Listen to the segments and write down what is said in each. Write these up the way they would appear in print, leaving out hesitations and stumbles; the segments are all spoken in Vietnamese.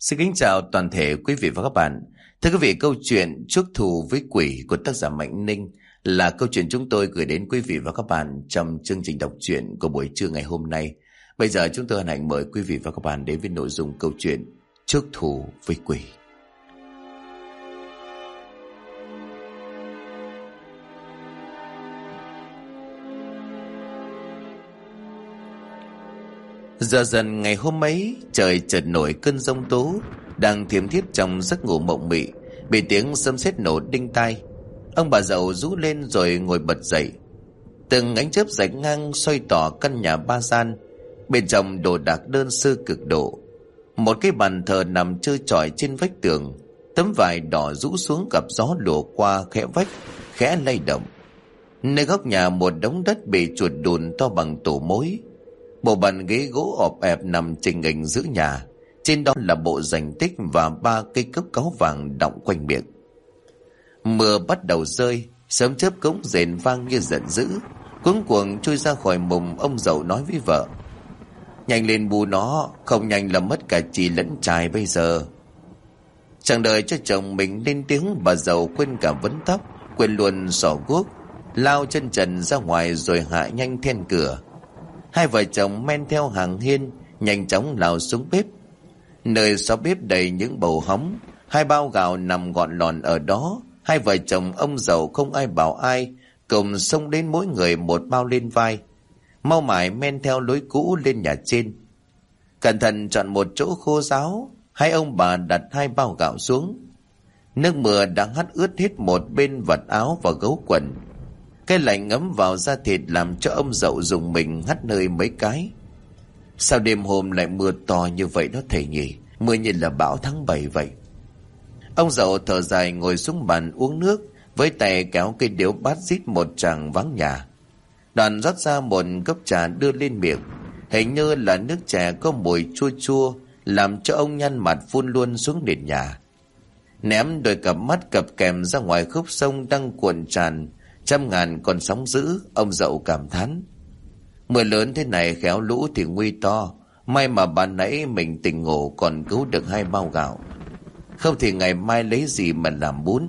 Xin kính chào toàn thể quý vị và các bạn. Thưa quý vị, câu chuyện Chuốc thù với quỷ của tác giả Mạnh Ninh là câu chuyện chúng tôi gửi đến quý vị và các bạn trong chương trình đọc truyện của buổi trưa ngày hôm nay. Bây giờ chúng tôi hân hạnh mời quý vị và các bạn đến với nội dung câu chuyện Chuốc thù với quỷ. Giờ dần ngày hôm ấy, trời chợt nổi cơn giông tố. Đang thiêm thiếp trong giấc ngủ mộng mị, bị tiếng sấm sét nổ đinh tai. Ông bà Dậu rú lên rồi ngồi bật dậy. Từng ánh chớp rạch ngang soi tỏ căn nhà ba gian. Bên trong đồ đạc đơn sơ cực độ. Một cái bàn thờ nằm trơ trọi trên vách tường. Tấm vải đỏ rũ xuống gặp gió lùa qua khẽ vách, khẽ lay động. Nơi góc nhà một đống đất bị chuột đùn to bằng tổ mối. Bộ bàn ghế gỗ ọp ẹp nằm chình nghình giữa nhà. Trên đó là bộ dành tích và 3 cây cốc cáu vàng đọng quanh miệng. Mưa bắt đầu rơi, sấm chớp cống rền vang như giận dữ. Cuống cuồng trôi ra khỏi mùng, ông Dậu nói với vợ: "Nhanh lên bù nó, không nhanh là mất cả chị lẫn trai bây giờ." Chẳng đợi cho chồng mình lên tiếng, bà Dậu quên cả vấn tóc, quên luôn xỏ guốc, lao chân trần ra ngoài rồi hạ nhanh then cửa. Hai vợ chồng men theo hàng hiên, nhanh chóng lao xuống bếp. Nơi xó bếp đầy những bầu hóng, 2 bao gạo nằm gọn lòn ở đó. Hai vợ chồng ông Dậu không ai bảo ai, cùng xông đến mỗi người một bao lên vai. Mau mải men theo lối cũ lên nhà trên. Cẩn thận chọn một chỗ khô ráo, hai ông bà đặt 2 bao gạo xuống. Nước mưa đã hắt ướt hết một bên vạt áo và gấu quần. Cái lạnh ngấm vào da thịt làm cho ông Dậu dùng mình hắt hơi mấy cái. Sao đêm hôm lại mưa to như vậy đó thầy nhỉ? Mưa như là bão tháng 7 vậy. Ông Dậu thở dài ngồi xuống bàn uống nước, với tay kéo cây điếu bát rít một tràng vắng nhà. Đoàn rót ra một cốc trà đưa lên miệng. Hình như là nước trà có mùi chua chua, làm cho ông nhăn mặt phun luôn xuống nền nhà. Ném đôi cặp mắt cặp kèm ra ngoài khúc sông đang cuộn tràn, trăm ngàn con sóng dữ. Ông Dậu cảm thán: "Mưa lớn thế này khéo lũ thì nguy to. May mà ban nãy mình tỉnh ngủ còn cứu được 2 bao gạo. Không thì ngày mai lấy gì mà làm bún."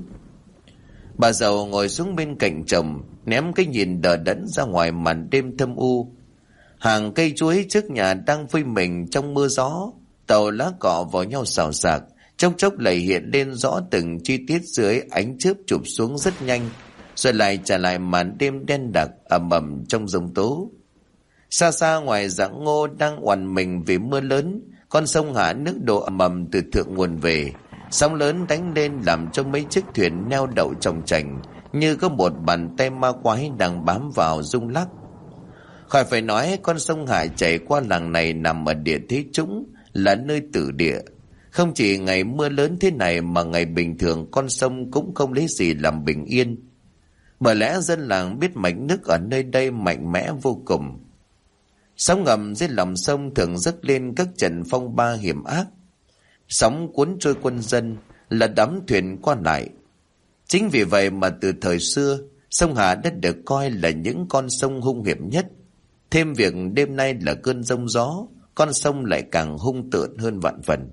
Bà Dậu ngồi xuống bên cạnh chồng, ném cái nhìn đờ đẫn ra ngoài màn đêm thâm u. Hàng cây chuối trước nhà đang phơi mình trong mưa gió. Tàu lá cọ vào nhau xào xạc, chốc chốc lại hiện lên rõ từng chi tiết dưới ánh chớp chụp xuống rất nhanh, rồi lại trả lại màn đêm đen đặc ầm ầm trong giông tố. Xa xa ngoài rặng ngô đang oằn mình vì mưa lớn, con sông Hạ nước đổ ầm ầm từ thượng nguồn về. Sóng lớn đánh lên làm cho mấy chiếc thuyền neo đậu chồng chành, như có một bàn tay ma quái đang bám vào rung lắc. Khỏi phải nói, con sông Hạ chảy qua làng này nằm ở địa thế trũng, là nơi tử địa. Không chỉ ngày mưa lớn thế này mà ngày bình thường con sông cũng không lấy gì làm bình yên. Bởi lẽ dân làng biết mạch nước ở nơi đây mạnh mẽ vô cùng. Sóng ngầm dưới lòng sông thường dâng lên các trận phong ba hiểm ác. Sóng cuốn trôi quân dân, là đắm thuyền qua lại. Chính vì vậy mà từ thời xưa, sông Hà đã được coi là những con sông hung hiểm nhất. Thêm việc đêm nay là cơn giông gió, con sông lại càng hung tợn hơn vạn phần.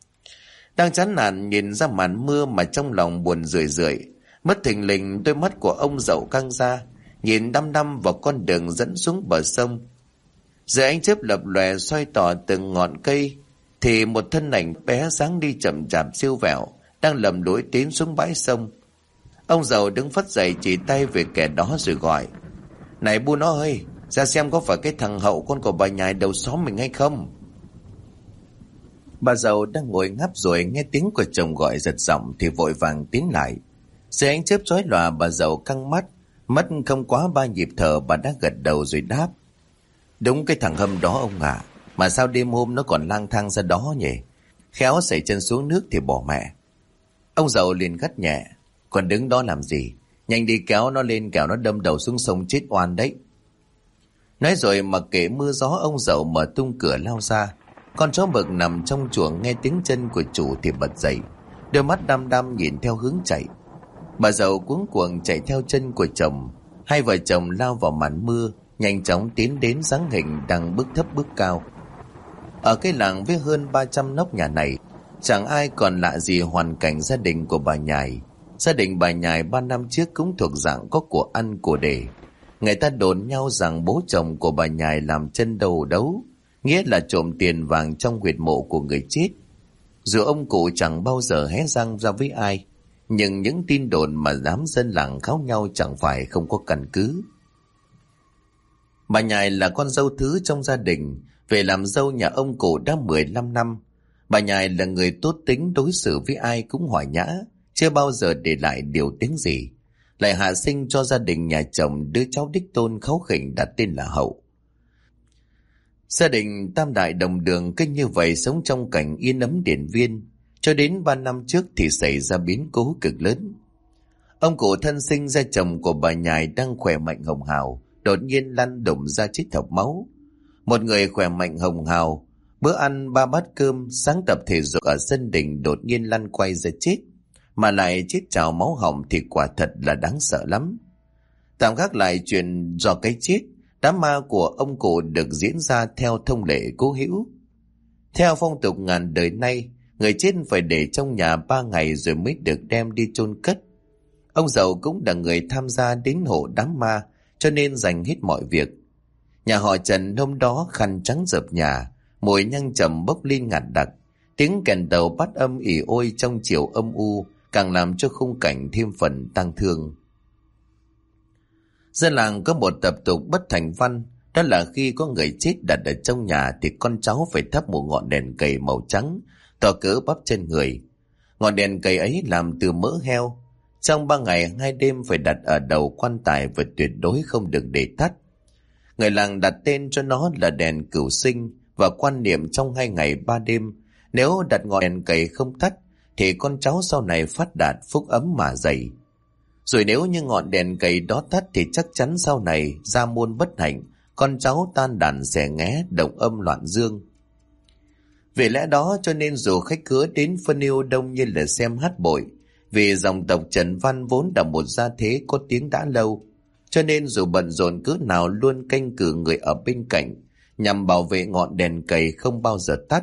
Đang chán nản nhìn ra màn mưa mà trong lòng buồn rười rượi, mất thình lình đôi mắt của ông Dậu căng ra, nhìn đăm đăm vào con đường dẫn xuống bờ sông. Dưới ánh chớp lập lòe soi tỏ từng ngọn cây, thì một thân ảnh bé dáng đi chậm chạp siêu vẹo đang lầm lũi tiến xuống bãi sông. Ông Dậu đứng phất dậy chỉ tay về kẻ đó rồi gọi: "Này bu nó ơi, ra xem có phải cái thằng Hậu con của bà nhài đầu xóm mình hay không." Bà Dậu đang ngồi ngáp rồi nghe tiếng của chồng gọi giật giọng thì vội vàng tiến lại. Dưới ánh chớp chói lòa, bà Dậu căng mắt, mất không quá 3 nhịp thở bà đã gật đầu rồi đáp: "Đúng cái thằng Hâm đó ông ạ. Mà sao đêm hôm nó còn lang thang ra đó nhỉ? Khéo sẩy chân xuống nước thì bỏ mẹ." Ông Dậu liền gắt nhẹ: "Còn đứng đó làm gì? Nhanh đi kéo nó lên, kẻo nó đâm đầu xuống sông chết oan đấy." Nói rồi mặc kệ mưa gió, ông Dậu mở tung cửa lao ra. Con chó mực nằm trong chuồng nghe tiếng chân của chủ thì bật dậy, đôi mắt đăm đăm nhìn theo hướng chạy. Bà Dậu cuống cuồng chạy theo chân của chồng. Hai vợ chồng lao vào màn mưa, nhanh chóng tiến đến dáng hình đang bước thấp bước cao. Ở cái làng với hơn 300 nóc nhà này, Chẳng ai còn lạ gì hoàn cảnh gia đình của bà Nhài. Gia đình bà Nhài 3 năm trước cũng thuộc dạng có của ăn của để. Người ta đồn nhau rằng bố chồng của bà Nhài làm chân đầu đấu, nghĩa là trộm tiền vàng trong huyệt mộ của người chết. Dù ông cụ chẳng bao giờ hé răng ra với ai, nhưng những tin đồn mà đám dân làng kháo nhau chẳng phải không có căn cứ. Bà Nhài là con dâu thứ trong gia đình, về làm dâu nhà ông cụ đã 15 năm. Bà Nhài là người tốt tính, đối xử với ai cũng hòa nhã, chưa bao giờ để lại điều tiếng gì. Lại hạ sinh cho gia đình nhà chồng đứa cháu đích tôn kháu khỉnh đặt tên là Hậu. Gia đình tam đại đồng đường cứ như vậy sống trong cảnh yên ấm điển viên, cho đến 3 năm trước thì xảy ra biến cố cực lớn. Ông cụ thân sinh ra chồng của bà Nhài đang khỏe mạnh hồng hào, đột nhiên lăn đùng ra chết thọc máu. Một người khỏe mạnh hồng hào, bữa ăn 3 bát cơm, sáng tập thể dục ở sân đình đột nhiên lăn quay ra chết, mà lại chết trào máu họng thì quả thật là đáng sợ lắm. Tạm gác lại chuyện do cái chết, đám ma của ông cụ được diễn ra theo thông lệ cố hữu. Theo phong tục ngàn đời nay, người chết phải để trong nhà 3 ngày rồi mới được đem đi chôn cất. Ông giàu cũng là người tham gia đến hộ đám ma, cho nên dành hết mọi việc. Nhà họ Trần hôm đó khăn trắng rợp nhà, mùi nhang trầm bốc lên ngạt đặc, tiếng kèn tàu bắt âm ỉ ôi trong chiều âm u càng làm cho khung cảnh thêm phần tang thương. Dân làng có một tập tục bất thành văn, đó là khi có người chết đặt ở trong nhà thì con cháu phải thắp một ngọn đèn cầy màu trắng to cỡ bắp chân người. Ngọn đèn cầy ấy làm từ mỡ heo, trong 3 ngày 2 đêm phải đặt ở đầu quan tài và tuyệt đối không được để tắt. Người làng đặt tên cho nó là đèn cửu sinh, và quan niệm trong 2 ngày 3 đêm, nếu đặt ngọn đèn cầy không tắt thì con cháu sau này phát đạt phúc ấm mà dày. Rồi nếu như ngọn đèn cầy đó tắt thì chắc chắn sau này gia môn bất hạnh, con cháu tan đàn xẻ nghé, động âm loạn dương. Vì lẽ đó cho nên dù khách khứa đến phân yêu đông như là xem hát bội, vì dòng tộc Trần Văn vốn là một gia thế có tiếng đã lâu, cho nên dù bận rộn cỡ nào luôn canh cử người ở bên cạnh nhằm bảo vệ ngọn đèn cầy không bao giờ tắt.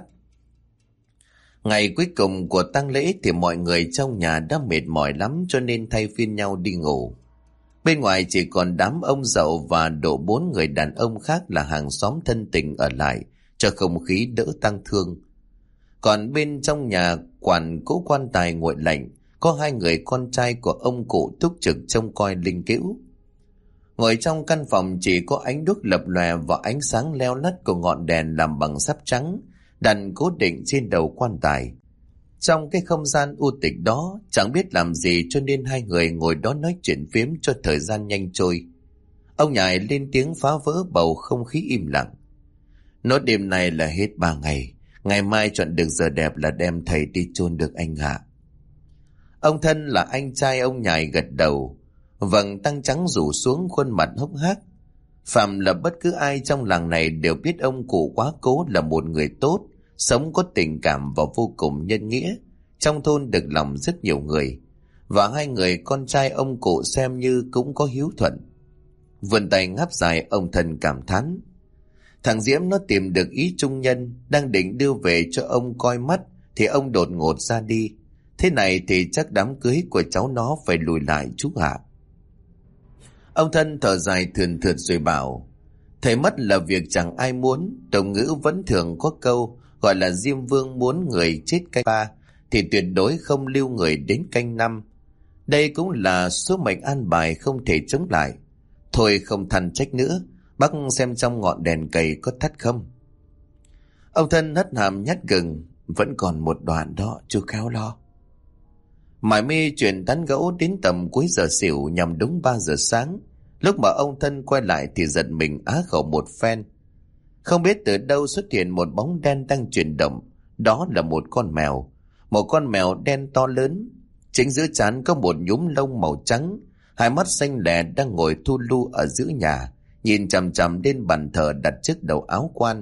Ngày cuối cùng của tang lễ thì mọi người trong nhà đã mệt mỏi lắm, cho nên thay phiên nhau đi ngủ. Bên ngoài chỉ còn đám ông dậu và độ 4 người đàn ông khác là hàng xóm thân tình ở lại cho không khí đỡ tang thương. Còn bên trong nhà quản cố quan tài nguội lạnh, có 2 người con trai của ông cụ túc trực trông coi linh cữu. Ngồi trong căn phòng chỉ có ánh đuốc lập lòe và ánh sáng leo lắt của ngọn đèn làm bằng sáp trắng đặt cố định trên đầu quan tài. Trong cái không gian u tịch đó, chẳng biết làm gì cho nên 2 người ngồi đó nói chuyện phiếm cho thời gian nhanh trôi. Ông Nhài lên tiếng phá vỡ bầu không khí im lặng. Nốt đêm này là hết 3 ngày, ngày mai chọn được giờ đẹp là đem thầy đi chôn được anh ạ. Ông Thân là anh trai ông Nhài gật đầu, vầng tăng trắng rủ xuống khuôn mặt hốc hác. Phạm là bất cứ ai trong làng này đều biết ông cụ quá cố là một người tốt, sống có tình cảm và vô cùng nhân nghĩa, trong thôn được lòng rất nhiều người, và 2 người con trai ông cụ xem như cũng có hiếu thuận. Vươn tay ngáp dài, ông Thân cảm thán: thằng Diễm nó tìm được ý trung nhân, đang định đưa về cho ông coi mắt thì ông đột ngột ra đi. Thế này thì chắc đám cưới của cháu nó phải lùi lại chú ạ. Ông Thân thở dài thườn thượt rồi bảo: thầy mất là việc chẳng ai muốn. Đồng ngữ vẫn thường có câu gọi là Diêm Vương muốn người chết canh 3 thì tuyệt đối không lưu người đến canh 5. Đây cũng là số mệnh an bài không thể chống lại. Thôi không than trách nữa, bác xem trong ngọn đèn cầy có tắt không. Ông Thân hất hàm nhát gừng: vẫn còn một đoạn đó, chú khéo lo. Mải mê chuyện tán gẫu đến tầm cuối giờ xỉu nhằm đúng 3 giờ sáng. Lúc mà ông Thân quay lại thì giật mình á khẩu một phen. Không biết từ đâu xuất hiện một bóng đen đang chuyển động. Đó là một con mèo. Một con mèo đen to lớn. Chính giữa trán có một nhúm lông màu trắng. 2 mắt xanh lè đang ngồi thu lu ở giữa nhà, nhìn chằm chằm lên bàn thờ đặt trước đầu áo quan.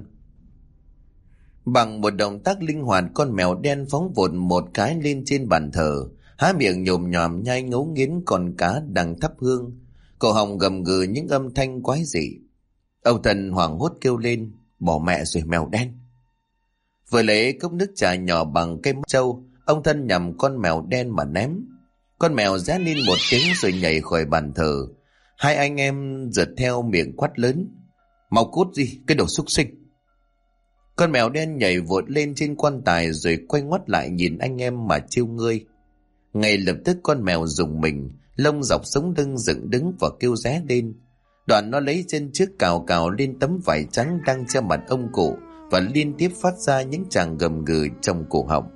Bằng một động tác linh hoạt, con mèo đen phóng vụt một cái lên trên bàn thờ, há miệng nhồm nhòm nhai ngấu nghiến con cá đang thắp hương, cổ họng gầm gừ những âm thanh quái dị. Ông Thần hoảng hốt kêu lên: bỏ mẹ rồi mèo đen. Vừa lấy cốc nước trà nhỏ bằng cây móc trâu, ông Thân nhằm con mèo đen mà ném. Con mèo ré lên một tiếng rồi nhảy khỏi bàn thờ. Hai anh em giật theo miệng quát lớn: "Mau cút đi, cái đồ xúc sinh!" Con mèo đen nhảy vụt lên trên quan tài rồi quay ngoắt lại nhìn anh em mà trêu ngươi. Ngay lập tức con mèo rùng mình, lông dọc sống lưng dựng đứng và kêu ré lên. Đoạn nó lấy chân trước cào cào lên tấm vải trắng đang che mặt ông cụ và liên tiếp phát ra những tràng gầm gừ trong cổ họng.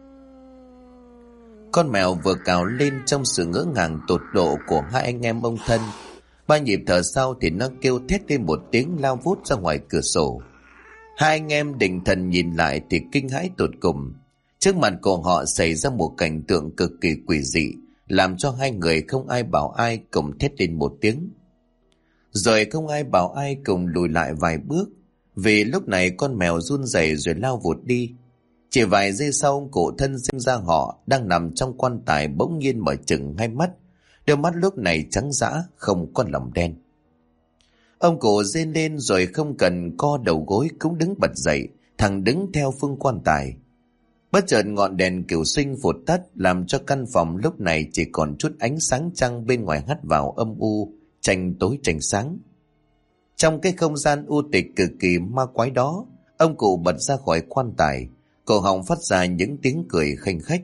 Con mèo vừa cào lên trong sự ngỡ ngàng tột độ của hai anh em ông Thân. 3 nhịp thở sau thì nó kêu thét lên một tiếng lao vút ra ngoài cửa sổ. Hai anh em định thần nhìn lại thì kinh hãi tột cùng. Trước mặt của họ xảy ra một cảnh tượng cực kỳ quỷ dị, làm cho hai người không ai bảo ai cùng thét lên một tiếng. Rồi không ai bảo ai cùng lùi lại vài bước, vì lúc này con mèo run rẩy rồi lao vụt đi. Chỉ vài giây sau, ông cụ Thân xem ra họ đang nằm trong quan tài bỗng nhiên mở chừng hai mắt. Đôi mắt lúc này trắng dã, không có lòng đen. Ông cụ rên lên rồi không cần co đầu gối cũng đứng bật dậy, thẳng đứng theo phương quan tài. Bất chợt ngọn đèn cửu sinh vụt tắt, làm cho căn phòng lúc này chỉ còn chút ánh sáng trăng bên ngoài hắt vào âm u, tranh tối tranh sáng. Trong cái không gian u tịch cực kỳ ma quái đó, ông cụ bật ra khỏi quan tài, cổ họng phát ra những tiếng cười khanh khách.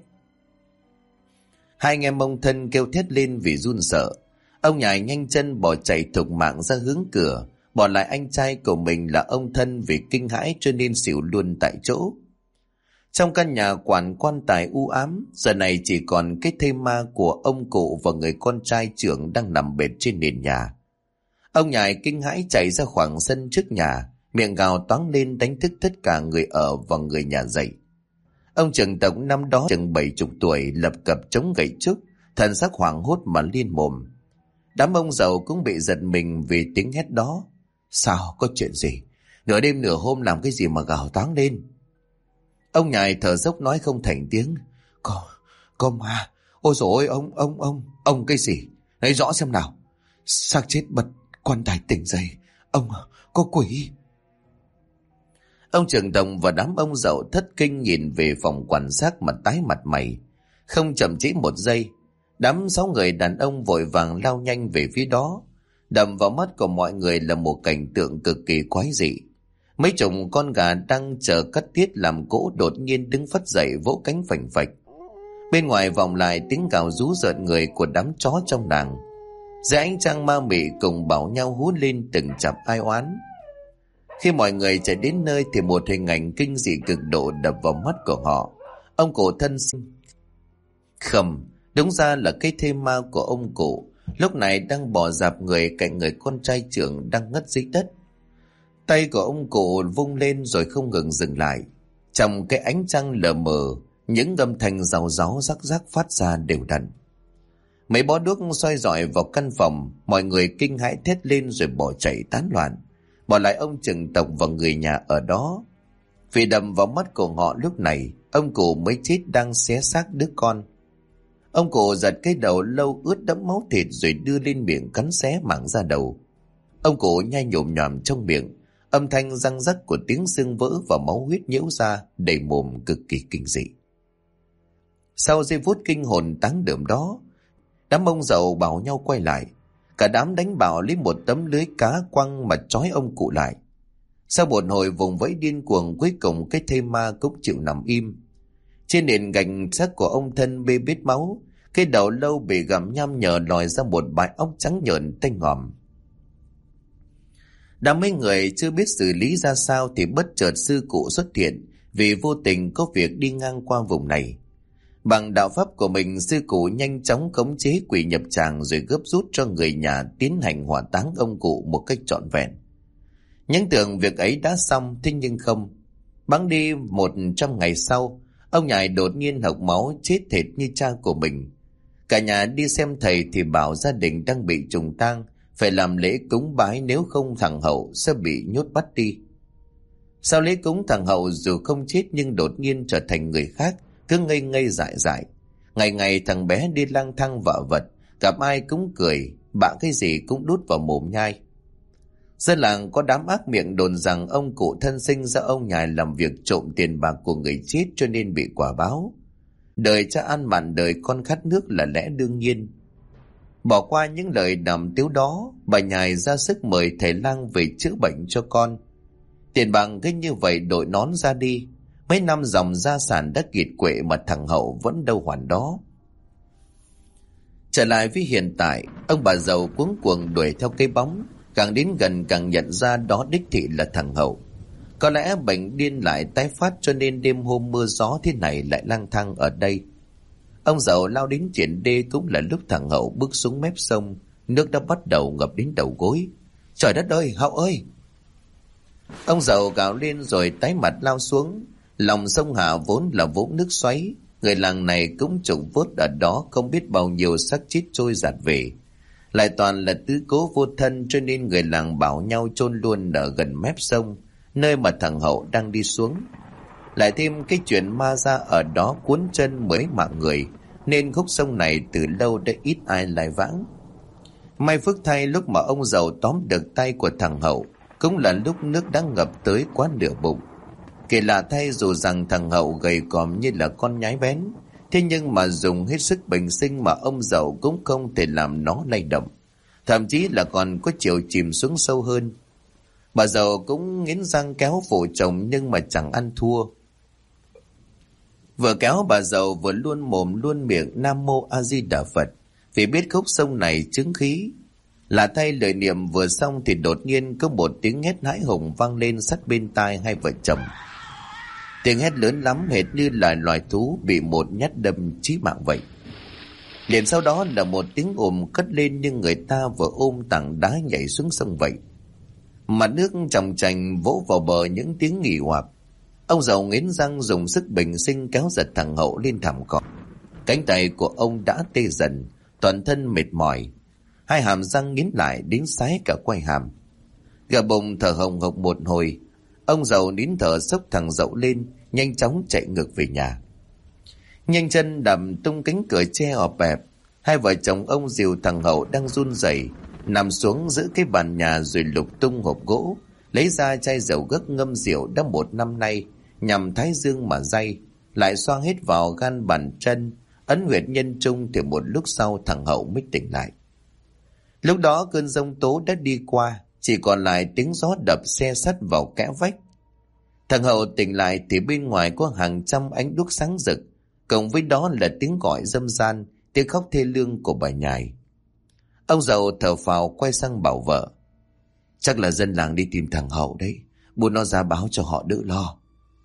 Hai anh em ông Thân kêu thét lên vì run sợ. Ông nhài nhanh chân bỏ chạy thục mạng ra hướng cửa, bỏ lại anh trai của mình là ông Thân vì kinh hãi cho nên xỉu luôn tại chỗ. Trong căn nhà quản quan tài u ám, giờ này chỉ còn cái thây ma của ông cụ và người con trai trưởng đang nằm bệt trên nền nhà. Ông nhài kinh hãi chạy ra khoảng sân trước nhà, miệng gào toáng lên đánh thức tất cả người ở và người nhà dậy. Ông trưởng tộc năm đó chừng 70 tuổi lập cập chống gậy trúc, thần sắc hoảng hốt mà liên mồm. Đám ông giàu cũng bị giật mình vì tiếng hét đó. Sao, có chuyện gì? Nửa đêm nửa hôm làm cái gì mà gào toáng lên? Ông nhài thở dốc nói không thành tiếng. Có ma. Ôi dồi ôi, ông cái gì? Nói rõ xem nào. Xác chết bật, quan tài tỉnh dậy. Ông, có quỷ. Ông trưởng đồng và đám ông giàu thất kinh nhìn về phòng quan sát mà tái mặt mày. Không chậm trễ một giây, đám 6 người đàn ông vội vàng lao nhanh về phía đó. Đập vào mắt của mọi người là một cảnh tượng cực kỳ quái dị. Mấy chục con gà đang chờ cắt tiết làm cỗ đột nhiên đứng phất dậy vỗ cánh phành phạch. Bên ngoài vọng lại tiếng gào rú rợn người của đám chó trong làng. Dưới ánh trăng ma mị cùng bảo nhau hú lên từng chặp ai oán. Khi mọi người chạy đến nơi thì một hình ảnh kinh dị cực độ đập vào mắt của họ. Ông cụ Thân Khầm, đúng ra là cái thây ma của ông cụ, lúc này đang bò dạp người cạnh người con trai trưởng đang ngất dưới đất. Tay của ông cụ vung lên rồi không ngừng dừng lại. Trong cái ánh trăng lờ mờ, những âm thanh rào ráu rắc rắc phát ra đều đặn. Mấy bó đuốc soi rọi vào căn phòng, mọi người kinh hãi thét lên rồi bỏ chạy tán loạn, bỏ lại ông trưởng tộc và người nhà ở đó. Vì đầm vào mắt của họ lúc này, ông cụ mới chết đang xé xác đứa con. Ông cụ giật cái đầu lâu ướt đẫm máu thịt rồi đưa lên miệng cắn xé mảng da đầu. Ông cụ nhai nhổm nhòm trong miệng, âm thanh răng rắc của tiếng xương vỡ và máu huyết nhiễu ra đầy mồm cực kỳ kinh dị. Sau giây phút kinh hồn táng đượm đó, đám ông giàu bảo nhau quay lại. Cả đám đánh bảo lấy một tấm lưới cá quăng mà trói ông cụ lại. Sau một hồi vùng vẫy điên cuồng, cuối cùng cái thây ma cũng chịu nằm im. Trên nền gạch xác của ông Thân bê bết máu, cái đầu lâu bị gặm nham nhở lòi ra một bãi óc trắng nhợn tanh ngòm. Đã mấy người chưa biết xử lý ra sao thì bất chợt sư cụ xuất hiện, vì vô tình có việc đi ngang qua vùng này. Bằng đạo pháp của mình, sư cụ nhanh chóng khống chế quỷ nhập tràng rồi gấp rút cho người nhà tiến hành hỏa táng ông cụ một cách trọn vẹn. Những tưởng việc ấy đã xong, thế nhưng không. Bẵng đi 100 ngày sau, ông nhài đột nhiên hộc máu chết thịt như cha của mình. Cả nhà đi xem thầy thì bảo gia đình đang bị trùng tang, phải làm lễ cúng bái, nếu không thằng Hậu sẽ bị nhốt bắt đi. Sau lễ cúng, thằng Hậu dù không chết nhưng đột nhiên trở thành người khác, cứ ngây ngây dại dại. Ngày ngày thằng bé đi lang thang vạ vật, gặp ai cũng cười, bạ cái gì cũng đút vào mồm nhai. Dân làng có đám ác miệng đồn rằng ông cụ thân sinh ra ông nhài làm việc trộm tiền bạc của người chết cho nên bị quả báo. Đời cha ăn mặn đời con khát nước là lẽ đương nhiên. Bỏ qua những lời đàm tiếu đó, bà nhài ra sức mời thầy lang về chữa bệnh cho con. Tiền bạc cứ như vậy đội nón ra đi. Mấy năm dòng gia sản đã kiệt quệ mà thằng Hậu vẫn đâu hoàn đó. Trở lại với hiện tại, ông bà giàu cuống cuồng đuổi theo cái bóng, càng đến gần càng nhận ra đó đích thị là thằng Hậu. Có lẽ bệnh điên lại tái phát cho nên đêm hôm mưa gió thế này lại lang thang ở đây. Ông giàu lao đến triển đê cũng là lúc thằng Hậu bước xuống mép sông, nước đã bắt đầu ngập đến đầu gối. Trời đất ơi, Hậu ơi! Ông giàu gào lên rồi tái mặt lao xuống. Lòng sông Hạ vốn là vũng nước xoáy, người làng này cũng trụng vớt ở đó không biết bao nhiêu xác chết trôi dạt về. Lại toàn là tứ cố vô thân cho nên người làng bảo nhau chôn luôn ở gần mép sông, nơi mà thằng Hậu đang đi xuống. Lại thêm cái chuyện ma ra ở đó cuốn chân mới mạng người, nên khúc sông này từ lâu đã ít ai lai vãng. May phước thay lúc mà ông giàu tóm được tay của thằng Hậu, cũng là lúc nước đã ngập tới quá nửa bụng. Kể lạ thay dù rằng thằng Hậu gầy còm như là con nhái bén, thế nhưng mà dùng hết sức bình sinh mà ông giàu cũng không thể làm nó lay động, thậm chí là còn có chiều chìm xuống sâu hơn. Bà giàu cũng nghiến răng kéo phụ chồng nhưng mà chẳng ăn thua. Vừa kéo bà giàu vừa luôn mồm luôn miệng Nam Mô A Di Đà Phật, vì biết khúc sông này chứng khí. Là thay lời niệm vừa xong thì đột nhiên có một tiếng hét hãi hùng vang lên sát bên tai hai vợ chồng. Tiếng hét lớn lắm hệt như là loài thú bị một nhát đâm chí mạng vậy. Liền sau đó là một tiếng ồn cất lên như người ta vừa ôm tảng đá nhảy xuống sông vậy. Mặt nước chòng chành vỗ vào bờ những tiếng nghỉ hoặc. Ông giàu nghiến răng dùng sức bình sinh kéo giật thằng Hậu lên thảm cỏ. Cánh tay của ông đã tê dần, toàn thân mệt mỏi. Hai hàm răng nghiến lại đến sái cả quai hàm. Gà bụng thở hồng hộc một hồi, ông giàu nín thở xốc thằng Dậu lên, nhanh chóng chạy ngược về nhà. Nhanh chân đạp tung cánh cửa tre ọp ẹp, hai vợ chồng ông dìu thằng Hậu đang run rẩy nằm xuống giữa cái bàn nhà rồi lục tung hộp gỗ, lấy ra chai dầu gấc ngâm rượu đã 1 năm nay, nhằm thái dương mà day, lại xoa hết vào gan bàn chân, ấn huyệt nhân trung thì một lúc sau thằng Hậu mới tỉnh lại. Lúc đó cơn giông tố đã đi qua, chỉ còn lại tiếng gió đập xe sắt vào kẽ vách. Thằng Hậu tỉnh lại thì bên ngoài có hàng trăm ánh đuốc sáng rực, cộng với đó là tiếng gọi râm ran, tiếng khóc thê lương của bà nhài. Ông giàu thở phào quay sang bảo vợ: Chắc là dân làng đi tìm thằng Hậu đấy, buồn nó ra báo cho họ đỡ lo.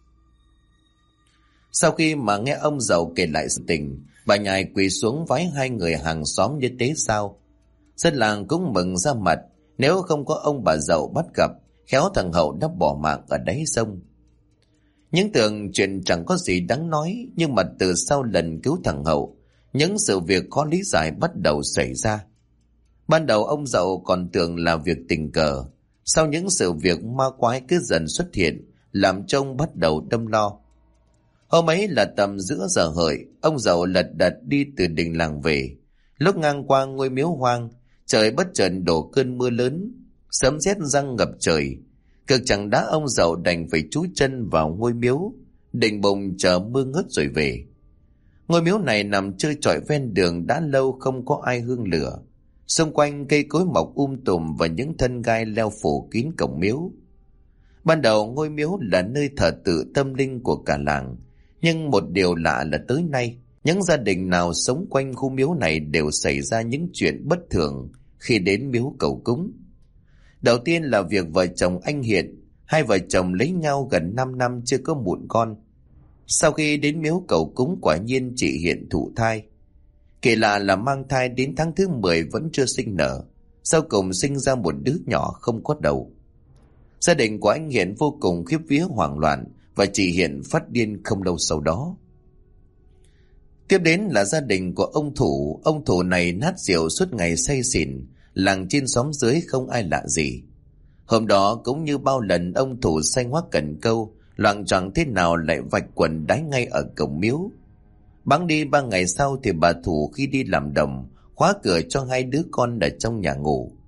Sau khi mà nghe ông giàu kể lại sự tình, bà nhài quỳ xuống vái hai người hàng xóm như thế sao. Dân làng cũng mừng ra mặt, nếu không có ông bà giàu bắt gặp, khéo thằng Hậu đã bỏ mạng ở đáy sông. Những tưởng chuyện chẳng có gì đáng nói, nhưng mà từ sau lần cứu thằng Hậu, những sự việc khó lý giải bắt đầu xảy ra. Ban đầu ông giàu còn tưởng là việc tình cờ, sau những sự việc ma quái cứ dần xuất hiện, làm cho ông bắt đầu đâm lo. Hôm ấy là tầm giữa giờ hợi, ông giàu lật đật đi từ đình làng về. Lúc ngang qua ngôi miếu hoang, trời bất chợt đổ cơn mưa lớn, sấm sét giăng ngập trời. Cực chẳng đã ông giàu đành phải trú chân vào ngôi miếu, định bụng chờ mưa ngớt rồi về. Ngôi miếu này nằm trơ trọi ven đường đã lâu không có ai hương lửa. Xung quanh cây cối mọc tùm và những thân gai leo phủ kín cổng miếu. Ban đầu ngôi miếu là nơi thờ tự tâm linh của cả làng, nhưng một điều lạ là tới nay, những gia đình nào sống quanh khu miếu này đều xảy ra những chuyện bất thường khi đến miếu cầu cúng. Đầu tiên là việc vợ chồng anh Hiện, hai vợ chồng lấy nhau gần 5 năm chưa có mụn con. Sau khi đến miếu cầu cúng quả nhiên chị Hiện thụ thai. Kỳ lạ là mang thai đến tháng thứ 10 vẫn chưa sinh nở, sau cùng sinh ra một đứa nhỏ không có đầu. Gia đình của anh Hiện vô cùng khiếp vía hoảng loạn và chị Hiện phát điên không lâu sau đó. Tiếp đến là gia đình của ông Thủ này nát rượu suốt ngày say xỉn, làng trên xóm dưới không ai lạ gì. Hôm đó cũng như bao lần ông Thủ say hoắc cần câu, loạng choạng thế nào lại vạch quần đái ngay ở cổng miếu. Bẵng đi 3 ngày sau thì bà Thủ khi đi làm đồng khóa cửa cho hai đứa con ở trong nhà ngủ.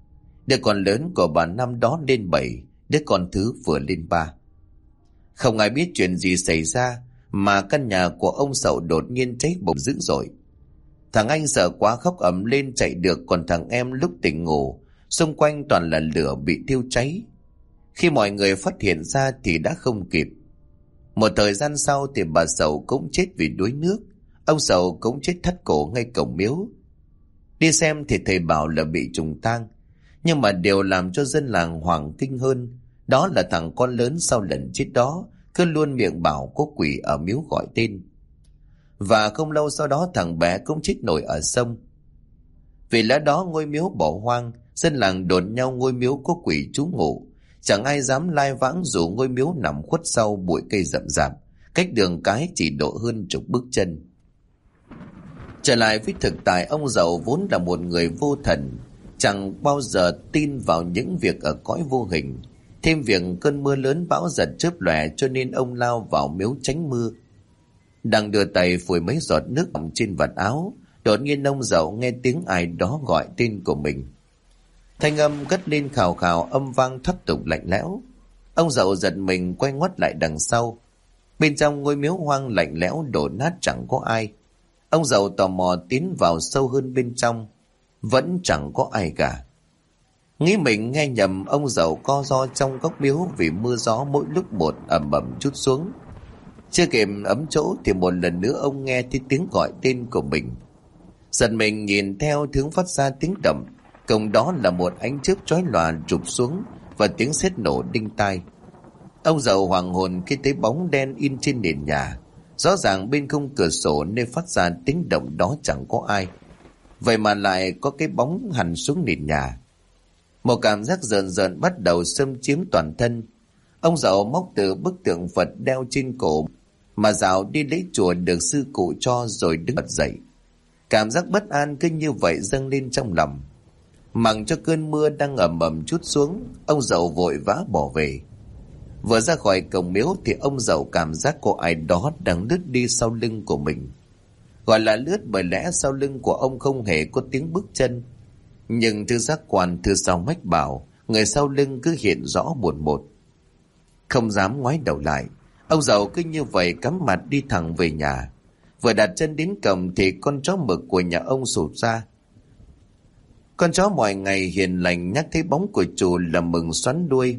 Đứa con lớn của bà năm đó lên 7, đứa con thứ vừa lên 3. Không ai biết chuyện gì xảy ra mà căn nhà của ông Sậu đột nhiên cháy bùng dữ dội. Thằng anh sợ quá khóc ầm lên chạy được, còn thằng em lúc tỉnh ngủ, xung quanh toàn là lửa bị thiêu cháy. Khi mọi người phát hiện ra thì đã không kịp. Một thời gian sau thì bà Sậu cũng chết vì đuối nước. Ông Sậu cũng chết thắt cổ ngay cổng miếu. Đi xem thì thầy bảo là bị trùng tang, nhưng mà điều làm cho dân làng hoảng kinh hơn đó là thằng con lớn sau lần chết đó cứ luôn miệng bảo có quỷ ở miếu gọi tên. Và không lâu sau đó thằng bé cũng chết nổi ở sông. Vì lẽ đó ngôi miếu bỏ hoang, dân làng đồn nhau ngôi miếu có quỷ trú ngụ. Chẳng ai dám lai vãng dù ngôi miếu nằm khuất sau bụi cây rậm rạp, cách đường cái chỉ độ hơn chục bước chân. Trở lại với thực tại, ông Dậu vốn là một người vô thần, chẳng bao giờ tin vào những việc ở cõi vô hình. Thêm việc cơn mưa lớn bão giật chớp lòe cho nên ông lao vào miếu tránh mưa. Đang đưa tay phủi mấy giọt nước trên vạt áo, đột nhiên ông Dậu nghe tiếng ai đó gọi tên của mình. Thanh âm cất lên khào khào, âm vang thoát tục lạnh lẽo. Ông Dậu giật mình quay ngoắt lại đằng sau. Bên trong ngôi miếu hoang lạnh lẽo đổ nát chẳng có ai. Ông Dậu tò mò tiến vào sâu hơn bên trong, vẫn chẳng có ai cả. Nghĩ mình nghe nhầm, ông Dậu co ro trong góc miếu vì mưa gió mỗi lúc một ầm ầm trút xuống. Chưa kịp ấm chỗ thì một lần nữa ông nghe thấy tiếng gọi tên của mình. Giật mình nhìn theo hướng phát ra tiếng động, cùng đó là một ánh chớp chói lòa rụp xuống và tiếng sét nổ đinh tai. Ông Dậu hoàng hồn khi thấy bóng đen in trên nền nhà. Rõ ràng bên khung cửa sổ nơi phát ra tiếng động đó chẳng có ai, vậy mà lại có cái bóng hằn xuống nền nhà. Một cảm giác rợn rợn bắt đầu xâm chiếm toàn thân. Ông Dậu móc từ bức tượng Phật đeo trên cổ mà dạo đi lấy chùa được sư cụ cho rồi đứng bật dậy. Cảm giác bất an cứ như vậy dâng lên trong lòng. Mặc cho cơn mưa đang ầm ầm trút xuống, ông Dậu vội vã bỏ về. Vừa ra khỏi cổng miếu thì ông Dậu cảm giác có ai đó đang lướt đi sau lưng của mình. Gọi là lướt bởi lẽ sau lưng của ông không hề có tiếng bước chân, nhưng thứ giác quan thứ sau mách bảo người sau lưng cứ hiện rõ một. Không dám ngoái đầu lại, ông Dậu cứ như vậy cắm mặt đi thẳng về nhà. Vừa đặt chân đến cổng thì con chó mực của nhà ông sụt ra. Con chó mọi ngày hiền lành nhắc thấy bóng của chủ là mừng xoắn đuôi.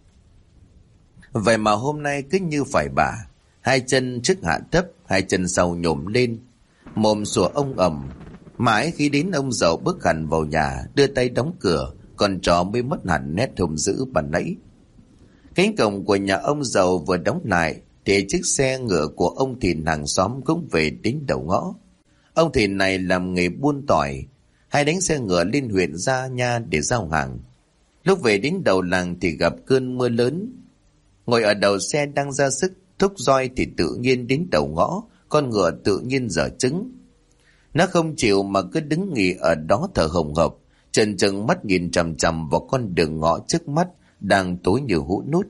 Vậy mà hôm nay cứ như phải bả, hai chân trước hạ thấp, hai chân sau nhổm lên, mồm sủa ông ầm. Mãi khi đến ông Dậu bước hẳn vào nhà, đưa tay đóng cửa, con chó mới mất hẳn nét hung dữ ban nãy. Cánh cổng của nhà ông Dậu vừa đóng lại thì chiếc xe ngựa của ông Thìn hàng xóm cũng về đến đầu ngõ. Ông Thìn này làm nghề buôn tỏi, hay đánh xe ngựa lên huyện Gia Nha để giao hàng. Lúc về đến đầu làng thì gặp cơn mưa lớn. Ngồi ở đầu xe đang ra sức thúc roi thì tự nhiên đến đầu ngõ, con ngựa tự nhiên giở trứng. Nó không chịu mà cứ đứng nghỉ ở đó thở hồng hộc, trần trừng mắt nhìn chằm chằm vào con đường ngõ trước mắt đang tối như hũ nút.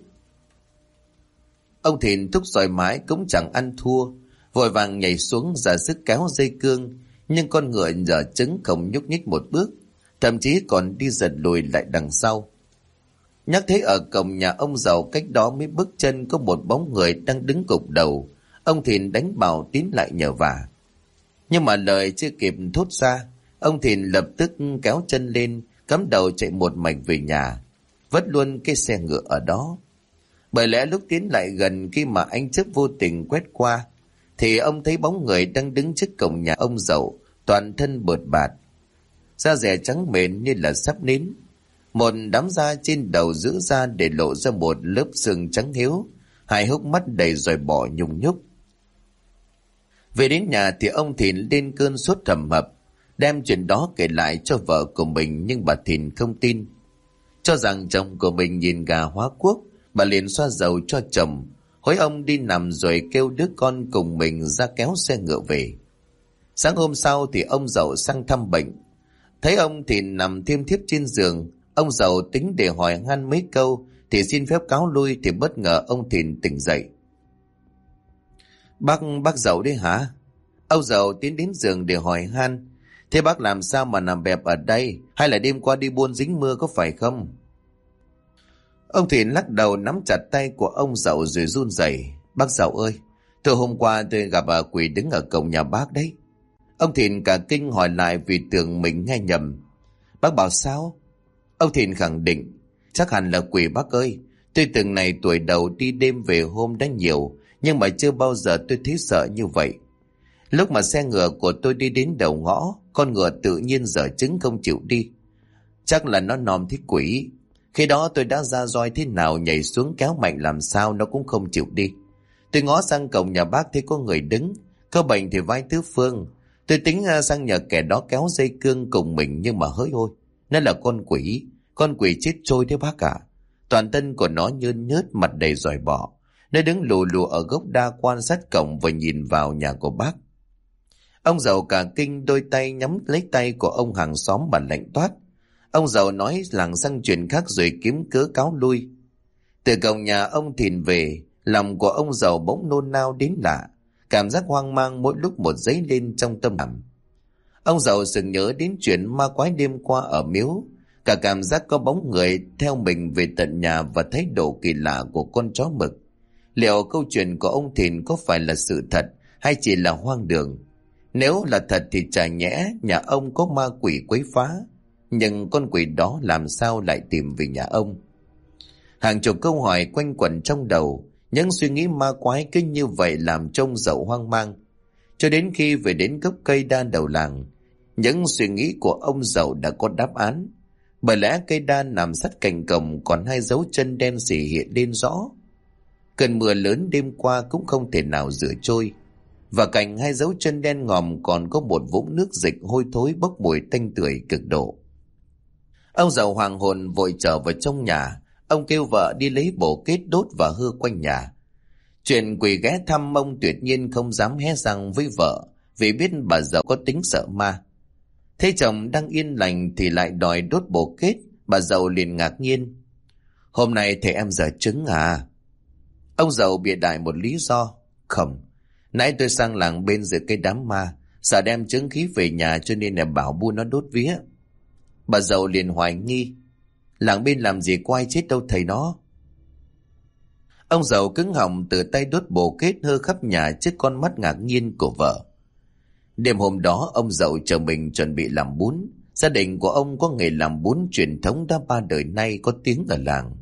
Ông Thìn thúc roi mãi cũng chẳng ăn thua, vội vàng nhảy xuống ra sức kéo dây cương, nhưng con ngựa giở trứng không nhúc nhích một bước, thậm chí còn đi giật lùi lại đằng sau. Nhắc thấy ở cổng nhà ông Dậu cách đó mấy bước chân có một bóng người đang đứng gục đầu, ông Thìn đánh bảo tiến lại nhờ vả. Nhưng mà lời chưa kịp thốt ra, ông Thìn lập tức kéo chân lên, cắm đầu chạy một mạch về nhà, vứt luôn cái xe ngựa ở đó. Bởi lẽ lúc tiến lại gần, khi mà ánh chớp vô tình quét qua, thì ông thấy bóng người đang đứng trước cổng nhà ông Dậu, toàn thân bợt bạt, da dẻ trắng mịn như là sắp nến. Một đám da trên đầu giữ ra để lộ ra một lớp xương trắng hiếu, hai hốc mắt đầy dòi bỏ nhung nhúc. Về đến nhà thì ông Thìn lên cơn sốt thầm hập, đem chuyện đó kể lại cho vợ của mình, nhưng bà Thìn không tin. Cho rằng chồng của mình nhìn gà hóa quốc, bà liền xoa dầu cho chồng, hối ông đi nằm rồi kêu đứa con cùng mình ra kéo xe ngựa về. Sáng hôm sau thì ông Dậu sang thăm bệnh. Thấy ông Thìn nằm thiêm thiếp trên giường, ông Dậu tính để hỏi han mấy câu thì xin phép cáo lui, thì bất ngờ ông Thìn tỉnh dậy. Bác Dậu đấy hả? Ông Dậu tiến đến giường để hỏi han Thế bác làm sao mà nằm bẹp ở đây? Hay là đêm qua đi buôn dính mưa có phải không? Ông Thìn lắc đầu nắm chặt tay của ông Dậu rồi run rẩy. Bác Dậu ơi, tôi hôm qua tôi gặp quỷ đứng ở cổng nhà bác đấy. Ông Thìn cả kinh hỏi lại vì tưởng mình nghe nhầm. Bác bảo sao? Ông Thìn khẳng định. Chắc hẳn là quỷ bác ơi. Tôi từng này tuổi đầu đi đêm về hôm đã nhiều, nhưng mà chưa bao giờ tôi thấy sợ như vậy. Lúc mà xe ngựa của tôi đi đến đầu ngõ, con ngựa tự nhiên giở trứng không chịu đi. Chắc là nó nom thích quỷ. Khi đó tôi đã ra roi thế nào nhảy xuống kéo mạnh làm sao nó cũng không chịu đi. Tôi ngó sang cổng nhà bác thấy có người đứng, có bệnh thì vai tứ phương. Tôi tính sang nhờ kẻ đó kéo dây cương cùng mình, nhưng mà hỡi ôi, nó là con quỷ chết trôi thế bác ạ. Toàn thân của nó nhơn nhớt, mặt đầy giòi bọ. Nó đứng lù lù ở gốc đa quan sát cổng và nhìn vào nhà của bác. Ông Dậu cả kinh, đôi tay nhắm lấy tay của ông hàng xóm mà lạnh toát. Ông Dậu nói làng sang chuyện khác rồi kiếm cớ cáo lui. Từ cổng nhà ông Thìn về, lòng của ông Dậu bỗng nôn nao đến lạ. Cảm giác hoang mang mỗi lúc một dấy lên trong tâm đảm. Ông Dậu sực nhớ đến chuyện ma quái đêm qua ở miếu. Cả cảm giác có bóng người theo mình về tận nhà và thái độ kỳ lạ của con chó mực. Liệu câu chuyện của ông Thìn có phải là sự thật hay chỉ là hoang đường? Nếu là thật thì chả nhẽ nhà ông có ma quỷ quấy phá. Nhưng con quỷ đó làm sao lại tìm về nhà ông? Hàng chục câu hỏi quanh quẩn trong đầu. Những suy nghĩ ma quái cứ như vậy làm cho ông Dậu hoang mang. Cho đến khi về đến gốc cây đa đầu làng, những suy nghĩ của ông Dậu đã có đáp án. Bởi lẽ cây đa nằm sát cành cổng còn hai dấu chân đen sì hiện lên rõ. Cơn mưa lớn đêm qua cũng không thể nào rửa trôi. Và cạnh hai dấu chân đen ngòm còn có một vũng nước dịch hôi thối bốc mùi tanh tưởi cực độ. Ông Dậu hoàng hồn vội trở vào trong nhà. Ông kêu vợ đi lấy bổ kết đốt và hơ quanh nhà. Chuyện quỷ ghé thăm ông tuyệt nhiên không dám hé răng với vợ, vì biết bà Dậu có tính sợ ma. Thấy chồng đang yên lành thì lại đòi đốt bổ kết, bà Dậu liền ngạc nhiên. Hôm nay thầy em giở trứng à? Ông Dậu bịa đại một lý do. Không, nãy tôi sang làng bên dự cái đám ma, sợ đem trứng khí về nhà cho nên là bảo bu nó đốt vía. Bà Dậu liền hoài nghi. Làng bên làm gì có ai chết đâu thầy nó. Ông Dậu cứng họng từ tay đốt bổ kết hơ khắp nhà trước con mắt ngạc nhiên của vợ. Đêm hôm đó ông Dậu chờ mình chuẩn bị làm bún. Gia đình của ông có nghề làm bún truyền thống đã 3 đời nay có tiếng ở làng.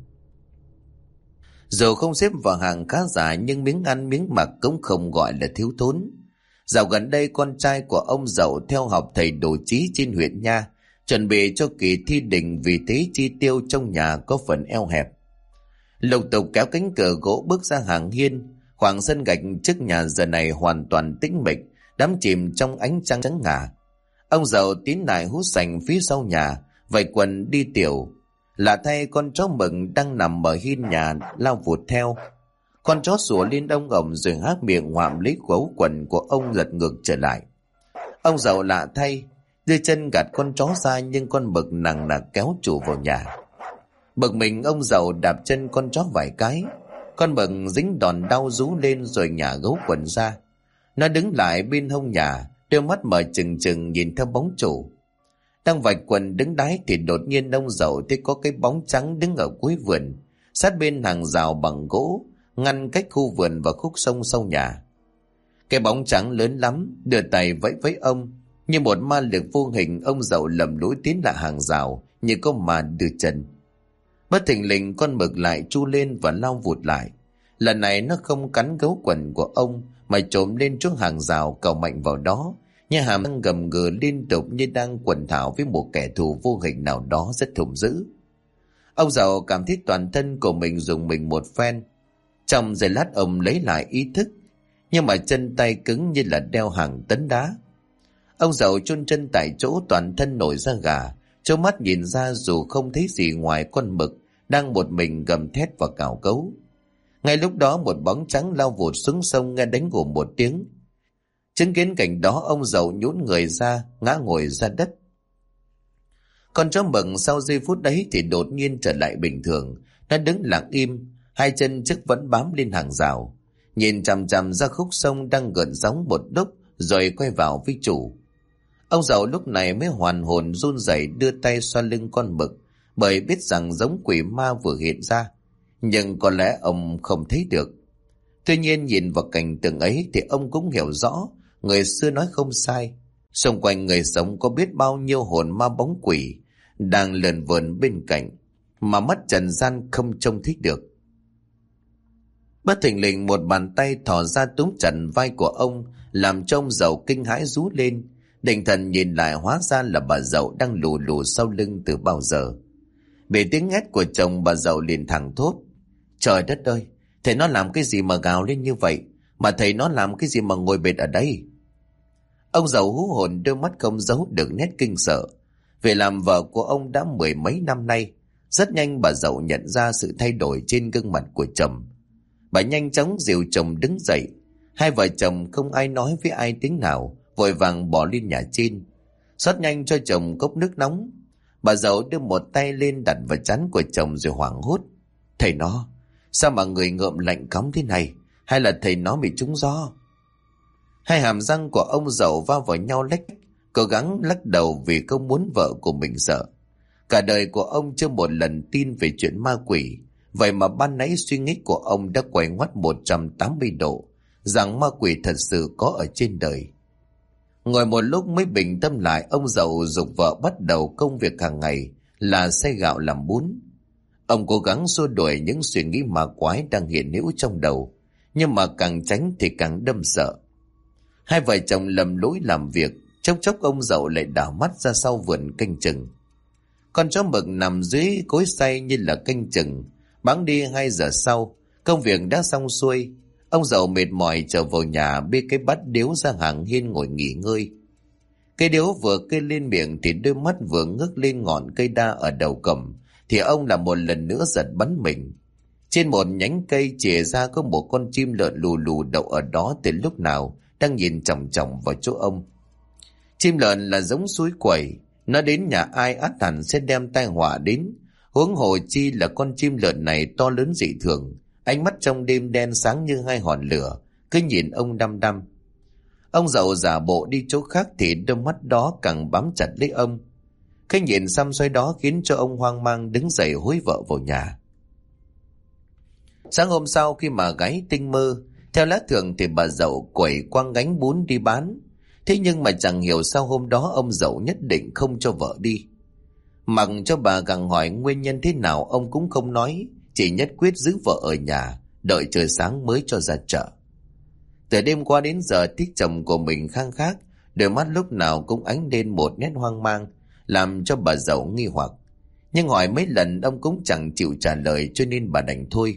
Dù không xếp vào hàng khá giả nhưng miếng ăn miếng mặc cũng không gọi là thiếu thốn. Dạo gần đây con trai của ông Dậu theo học thầy đồ trí trên huyện Nha, chuẩn bị cho kỳ thi đình, vì thế chi tiêu trong nhà có phần eo hẹp. Lục tục kéo cánh cửa gỗ bước ra hàng hiên. Khoảng sân gạch trước nhà giờ này hoàn toàn tĩnh mịch, đắm chìm trong ánh trăng trắng ngà. Ông Dậu tiến lại hút sành phía sau nhà, vạch quần đi tiểu. Lạ thay con chó mực đang nằm ở hiên nhà lao vụt theo. Con chó sủa lên ông ổng rồi há miệng ngoạm lấy gấu quần của ông lật ngược trở lại. Ông Dậu lạ thay đưa chân gạt con chó ra, nhưng con mực nằng nặc kéo chủ vào nhà. Bực mình ông Dậu đạp chân con chó vài cái. Con mực dính đòn đau rú lên rồi nhả gấu quần ra. Nó đứng lại bên hông nhà, đôi mắt mở trừng trừng nhìn theo bóng chủ. Đang vạch quần đứng đái thì đột nhiên ông Dậu thấy có cái bóng trắng đứng ở cuối vườn, sát bên hàng rào bằng gỗ ngăn cách khu vườn và khúc sông sau nhà. Cái bóng trắng lớn lắm, đưa tay vẫy với ông. Như một ma lực vô hình, ông Dậu lầm lũi tiến lại hàng rào như có mà đưa chân. Bất thình lình con mực lại chu lên và lao vụt lại. Lần này nó không cắn gấu quần của ông mà trồm lên chỗ hàng rào cào mạnh vào đó, nhà hàm đang gầm gừ liên tục như đang quần thảo với một kẻ thù vô hình nào đó rất hung dữ. Ông Dậu cảm thấy toàn thân của mình rùng mình một phen. Trong giây lát ông lấy lại ý thức, nhưng mà chân tay cứng như là đeo hàng tấn đá. Ông Dậu chôn chân tại chỗ, toàn thân nổi da gà, trố mắt nhìn ra dù không thấy gì ngoài con mực đang một mình gầm thét và cào cấu. Ngay lúc đó một bóng trắng lao vụt xuống sông, nghe đánh gùm một tiếng. Chứng kiến cảnh đó, ông Dậu nhún người ra, ngã ngồi ra đất. Con chó mực sau giây phút đấy thì đột nhiên trở lại bình thường. Nó đứng lặng im, hai chân trước vẫn bám lên hàng rào, nhìn chằm chằm ra khúc sông đang gợn sóng một lúc rồi quay vào với chủ. Ông giàu lúc này mới hoàn hồn run rẩy đưa tay xoa lưng con mực, bởi biết rằng giống quỷ ma vừa hiện ra, nhưng có lẽ ông không thấy được. Tuy nhiên nhìn vào cảnh tượng ấy thì ông cũng hiểu rõ người xưa nói không sai. Xung quanh người sống có biết bao nhiêu hồn ma bóng quỷ đang lờn vờn bên cạnh, mà mắt trần gian không trông thấy được. Bất thình lình một bàn tay thò ra túm chặt vai của ông, làm cho ông giàu kinh hãi rú lên. Định thần nhìn lại, hóa ra là bà Dậu đang lù lù sau lưng từ bao giờ. Bị tiếng hét của chồng, bà Dậu liền thẳng thốt: "Trời đất ơi, thầy nó làm cái gì mà gào lên như vậy? Mà thầy nó làm cái gì mà ngồi bệt ở đây?" Ông giàu hú hồn, đôi mắt không giấu được nét kinh sợ. Về làm vợ của ông đã mười mấy năm nay, rất nhanh bà Dậu nhận ra sự thay đổi trên gương mặt của chồng. Bà nhanh chóng dìu chồng đứng dậy. Hai vợ chồng không ai nói với ai tiếng nào, vội vàng bỏ lên nhà trên, rót nhanh cho chồng cốc nước nóng. Bà Dậu đưa một tay lên đặt vào trán của chồng rồi hoảng hốt: "Thầy nó, sao mà người ngợm lạnh cóng thế này? Hay là thầy nó bị trúng gió?" Hai hàm răng của ông Dậu va vào nhau lách, cố gắng lắc đầu vì không muốn vợ của mình sợ. Cả đời của ông chưa một lần tin về chuyện ma quỷ, vậy mà ban nãy suy nghĩ của ông đã quay ngoắt 180 độ, rằng ma quỷ thật sự có ở trên đời. Ngồi một lúc mới bình tâm lại, ông Dậu giục vợ bắt đầu công việc hàng ngày là xay gạo làm bún. Ông cố gắng xua đuổi những suy nghĩ ma quái đang hiện hữu trong đầu, nhưng mà càng tránh thì càng đâm sợ. Hai vợ chồng lầm lũi làm việc, chốc chốc ông Dậu lại đảo mắt ra sau vườn canh chừng. Con chó mực nằm dưới cối xay như là canh chừng. Bẵng đi 2 giờ sau, công việc đã xong xuôi. Ông Dậu mệt mỏi trở vào nhà, bê cái bát điếu ra hàng hiên ngồi nghỉ ngơi. Cây điếu vừa kê lên miệng thì đôi mắt vừa ngước lên ngọn cây đa ở đầu cầm, thì ông là một lần nữa giật bắn mình. Trên một nhánh cây chìa ra có một con chim lợn lù lù đậu ở đó từ lúc nào, đang nhìn chòng chòng vào chỗ ông. Chim lợn là giống suối quẩy, nó đến nhà ai ắt hẳn sẽ đem tai họa đến. Huống hồ chi là con chim lợn này to lớn dị thường, ánh mắt trong đêm đen sáng như 2 hòn lửa, cứ nhìn ông đăm đăm. Ông Dậu giả bộ đi chỗ khác thì đôi mắt đó càng bám chặt lấy ông. Cái nhìn xăm xoay đó khiến cho ông hoang mang đứng dậy hối vợ vào nhà. Sáng hôm sau khi mà gáy tinh mơ, theo lẽ thường thì bà Dậu quẩy quăng gánh bún đi bán. Thế nhưng mà chẳng hiểu sao hôm đó ông Dậu nhất định không cho vợ đi. Mặc cho bà gặng hỏi nguyên nhân thế nào ông cũng không nói, chỉ nhất quyết giữ vợ ở nhà, đợi trời sáng mới cho ra chợ. Từ đêm qua đến giờ thích chồng của mình khang khác, đôi mắt lúc nào cũng ánh lên một nét hoang mang, làm cho bà Dậu nghi hoặc. Nhưng hỏi mấy lần ông cũng chẳng chịu trả lời, cho nên bà đành thôi.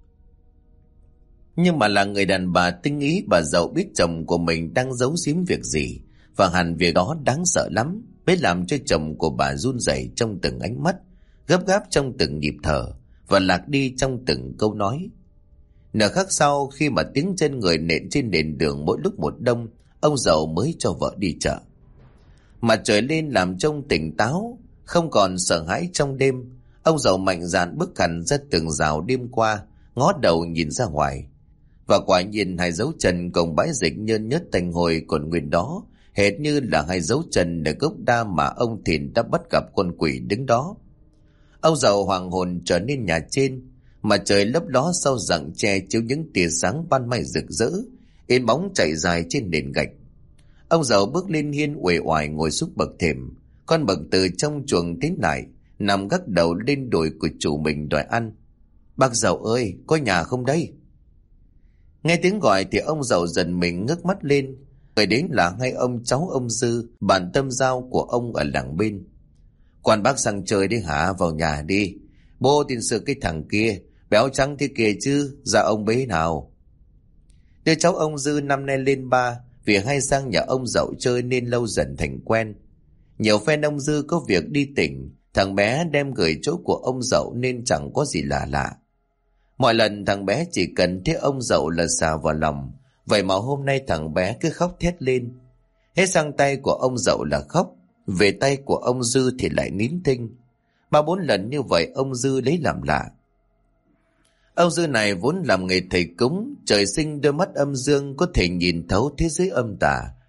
Nhưng mà là người đàn bà tinh ý, bà Dậu biết chồng của mình đang giấu giếm việc gì, và hẳn việc đó đáng sợ lắm, mới làm cho chồng của bà run rẩy trong từng ánh mắt, gấp gáp trong từng nhịp thở, và lạc đi trong từng câu nói. Nửa khắc sau, khi mà tiếng chân người nện trên nền đường mỗi lúc một đông, ông Dậu mới cho vợ đi chợ. Mặt trời lên làm trông tỉnh táo, không còn sợ hãi trong đêm. Ông Dậu mạnh dạn bước hẳn ra tường rào đêm qua, ngó đầu nhìn ra ngoài. Và quả nhiên 2 dấu chân cùng bãi dịch nhơn nhớt tanh hồi còn nguyên đó, hệt như là 2 dấu chân ở gốc đa mà ông Thìn đã bắt gặp con quỷ đứng đó. Ông Dậu hoàng hồn trở nên nhà trên, mà trời lấp ló sau rặng tre chiếu những tia sáng ban mai rực rỡ, in bóng chạy dài trên nền gạch. Ông Dậu bước lên hiên uể oải ngồi xuống bậc thềm. Con mực từ trong chuồng tiến lại, nằm gác đầu lên đùi của chủ mình đòi ăn. "Bác Dậu ơi, có nhà không đây?" Nghe tiếng gọi thì ông Dậu giật mình ngước mắt lên. Người đến là 2 ông cháu ông Dư, bạn tâm giao của ông ở làng bên. "Quan bác sang chơi đi hả? Vào nhà đi. Bố tin sự cái thằng kia, béo trắng thế kia chứ, ra ông bế nào." Đứa cháu ông Dư năm nay lên 3, vì hay sang nhà ông Dậu chơi nên lâu dần thành quen. Nhiều phen ông Dư có việc đi tỉnh, thằng bé đem gửi chỗ của ông Dậu nên chẳng có gì lạ lạ. Mọi lần thằng bé chỉ cần thấy ông Dậu là xà vào lòng, vậy mà hôm nay thằng bé cứ khóc thét lên. Hết sang tay của ông Dậu là khóc, về tay của ông Dư thì lại nín thinh. 3-4 lần như vậy ông Dư lấy làm lạ. Ông Dư này vốn làm nghề thầy cúng, trời sinh đôi mắt âm dương có thể nhìn thấu thế giới âm tà.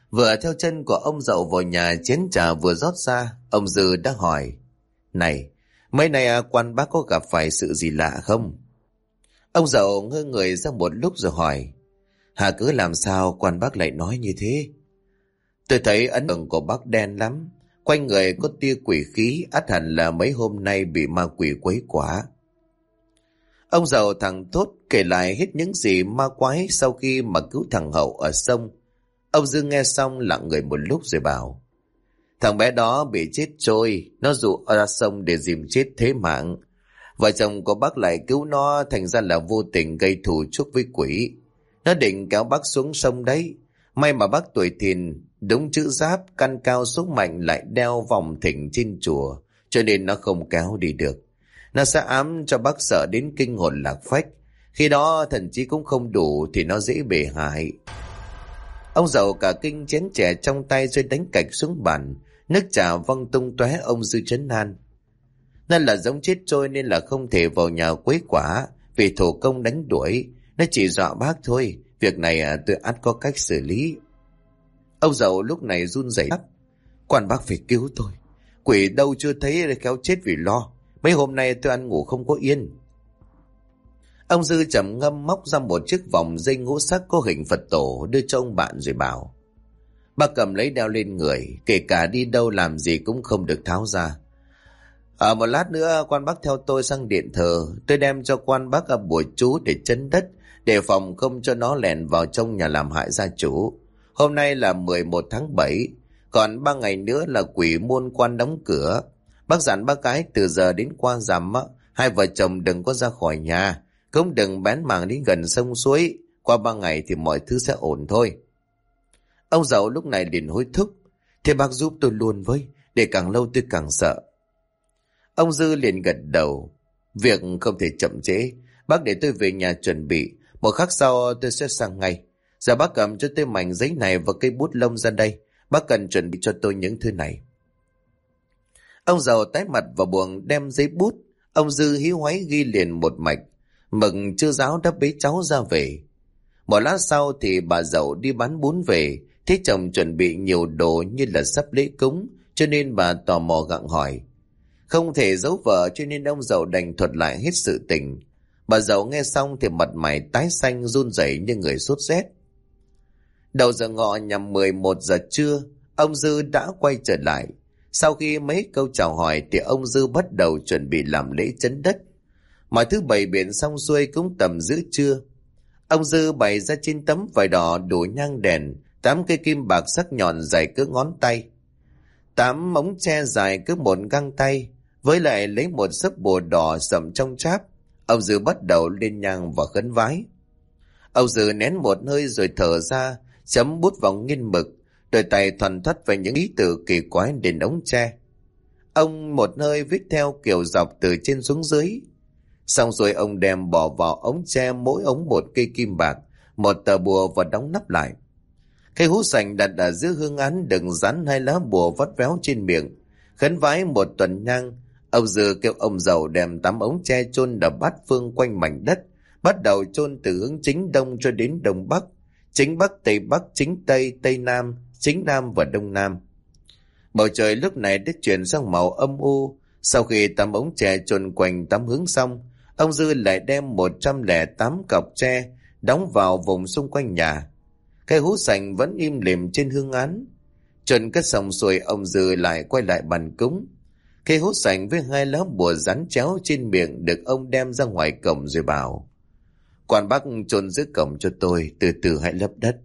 Vừa theo chân của ông Dậu vào nhà, chén trà vừa rót ra, ông Dư đã hỏi: Này, mấy nay quan bác có gặp phải sự gì lạ không? Ông Dậu ngơ người ra một lúc rồi hỏi: Hà cứ làm sao quan bác lại nói như thế? Tôi thấy ấn tượng của bác đen lắm, quanh người có tia quỷ khí, ắt hẳn là mấy hôm nay bị ma quỷ quấy quả. Ông Dậu thằng thốt kể lại hết những gì ma quái sau khi mà cứu thằng Hậu ở sông. Ông Dư nghe xong lặng người một lúc rồi bảo: Thằng bé đó bị chết trôi, nó dụ ra sông để dìm chết thế mạng. Vợ chồng của bác lại cứu nó, thành ra là vô tình gây thù chuốc với quỷ. Nó định kéo bác xuống sông đấy. May mà bác tuổi Thìn, đúng chữ Giáp, căn cao xuống mạnh, lại đeo vòng thỉnh trên chùa, cho nên nó không kéo đi được. Nó sẽ ám cho bác sợ đến kinh hồn lạc phách. Khi đó thần trí cũng không đủ thì nó dễ bề hại. Ông Dậu cả kinh, chén chè trong tay rồi đánh cạch xuống bàn, nước trà văng tung tóe. Ông Dư trấn an: Nó là giống chết trôi nên là không thể vào nhà quấy quả, vì thổ công đánh đuổi. Nó chỉ dọa bác thôi, việc này tôi ắt có cách xử lý. Ông Dậu lúc này run rẩy đáp: Quan bác phải cứu tôi, quỷ đâu chưa thấy khéo chết vì lo. Mấy hôm nay tôi ăn ngủ không có yên. Ông Dư trầm ngâm móc ra một chiếc vòng dây ngũ sắc có hình Phật tổ đưa cho ông bạn rồi bảo: Bác cầm lấy đeo lên người, kể cả đi đâu làm gì cũng không được tháo ra. Một lát nữa quan bác theo tôi sang điện thờ, tôi đem cho quan bác bùa chú để trấn đất, đề phòng không cho nó lẻn vào trong nhà làm hại gia chủ. Hôm nay là 11 tháng 7, còn 3 ngày nữa là quỷ môn quan đóng cửa. Bác dặn bác gái từ giờ đến qua rằm hai vợ chồng đừng có ra khỏi nhà, cũng đừng bén mảng đến gần sông suối. Qua 3 ngày thì mọi thứ sẽ ổn thôi. Ông Dậu lúc này liền hối thúc: Thế bác giúp tôi luôn với, để càng lâu tôi càng sợ. Ông Dư liền gật đầu: Việc không thể chậm trễ, bác để tôi về nhà chuẩn bị, một khắc sau tôi sẽ sang ngay. Giờ bác cầm cho tôi mảnh giấy này và cây bút lông ra đây, bác cần chuẩn bị cho tôi những thứ này. Ông Dậu tái mặt vào buồng đem giấy bút. Ông Dư hí hoáy ghi liền một mạch: Mực chưa ráo đã bế cháu ra về. Một lát sau thì bà Dậu đi bán bún về, thấy chồng chuẩn bị nhiều đồ như là sắp lễ cúng, cho nên bà tò mò gặng hỏi. Không thể giấu vợ cho nên ông Dậu đành thuật lại hết sự tình. Bà Dậu nghe xong thì mặt mày tái xanh, run rẩy như người sốt rét. Đầu giờ ngọ nhằm 11 giờ trưa, ông Dư đã quay trở lại. Sau khi mấy câu chào hỏi thì ông Dư bắt đầu chuẩn bị làm lễ trấn đất. Mọi thứ bày biện xong xuôi cũng tầm giữa trưa. Ông Dư bày ra trên tấm vải đỏ đủ nhang đèn 8 cây kim bạc sắc nhọn dài cỡ ngón tay, 8 mống tre dài cỡ một găng tay, với lại lấy một sấp bùa đỏ sậm trong cháp. Ông Dư bắt đầu lên nhang và khấn vái. Ông Dư nén một hơi rồi thở ra, chấm bút vào nghiên mực, đôi tay thoăn thoắt về những ý tưởng kỳ quái đến ống tre. Ông một hơi viết theo kiểu dọc từ trên xuống dưới. Xong rồi ông đem bỏ vào ống tre, mỗi ống một cây kim bạc, một tờ bùa và đóng nắp lại. Cây hũ sành đặt ở giữa hương án đựng dán 2 lá bùa vắt véo trên miệng. Khấn vái một tuần nhang, ông Dư kêu ông Dậu đem 8 ống tre chôn đập bát phương quanh mảnh đất, bắt đầu chôn từ hướng chính đông cho đến đông bắc, chính bắc, tây bắc, chính tây, tây nam, chính nam và đông nam. Bầu trời lúc này đã chuyển sang màu âm u. Sau khi 8 ống tre chôn quanh 8 hướng xong, ông Dư lại đem 108 cọc tre đóng vào vùng xung quanh nhà. Cây hũ sành vẫn im lìm trên hương án. Chôn cất xong xuôi, ông Dư lại quay lại bàn cúng. Cây hũ sành với 2 lá bùa dán chéo trên miệng được ông đem ra ngoài cổng rồi bảo: Quan bác chôn giữa cổng cho tôi, từ từ hãy lấp đất.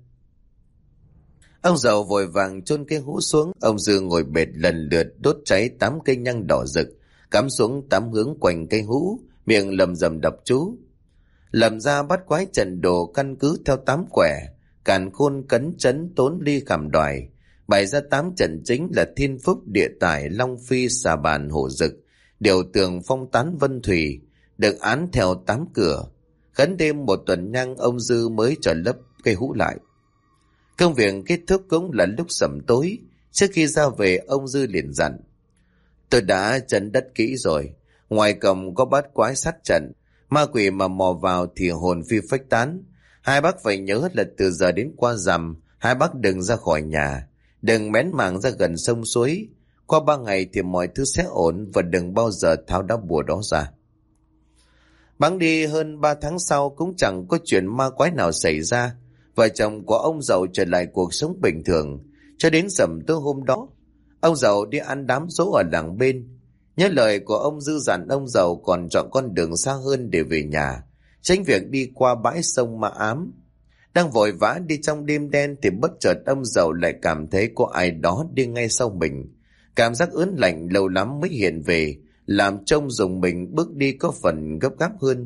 Ông Dậu vội vàng chôn cây hũ xuống. Ông Dư ngồi bệt lần lượt đốt cháy 8 cây nhang đỏ rực, cắm xuống 8 hướng quanh cây hũ, miệng lầm rầm đọc chú. Làm ra bắt quái trận đồ căn cứ theo 8 quẻ: càn khôn, cấn, trấn, tốn, ly, khảm, đoài. Bày ra 8 trận chính là thiên phúc, địa tải, long phi, xà bàn, hổ dực, điều tường, phong tán, vân thủy, được án theo 8 cửa. Khấn đêm một tuần nhang, ông Dư mới cho lấp cây hũ lại. Công việc kết thúc cũng là lúc sẩm tối. Trước khi ra về, ông Dư liền dặn: Tôi đã trấn đất kỹ rồi, ngoài cổng có bát quái sát trận, ma quỷ mà mò vào thì hồn phi phách tán. Hai bác phải nhớ là từ giờ đến qua rằm Hai bác đừng ra khỏi nhà, đừng bén mảng ra gần sông suối. Qua 3 ngày thì mọi thứ sẽ ổn, và đừng bao giờ tháo đá bùa đó ra. Bẵng đi hơn 3 tháng sau cũng chẳng có chuyện ma quái nào xảy ra. Vợ chồng của ông Dậu trở lại cuộc sống bình thường. Cho đến sẩm tối hôm đó, ông Dậu đi ăn đám giỗ ở làng bên. Nhớ lời của ông dư dặn, ông Dậu còn chọn con đường xa hơn để về nhà, tránh việc đi qua bãi sông ma ám. Đang vội vã đi trong đêm đen thì bất chợt ông Dậu lại cảm thấy có ai đó đi ngay sau mình. Cảm giác ớn lạnh lâu lắm mới hiện về, làm trông dùng mình bước đi có phần gấp gáp hơn.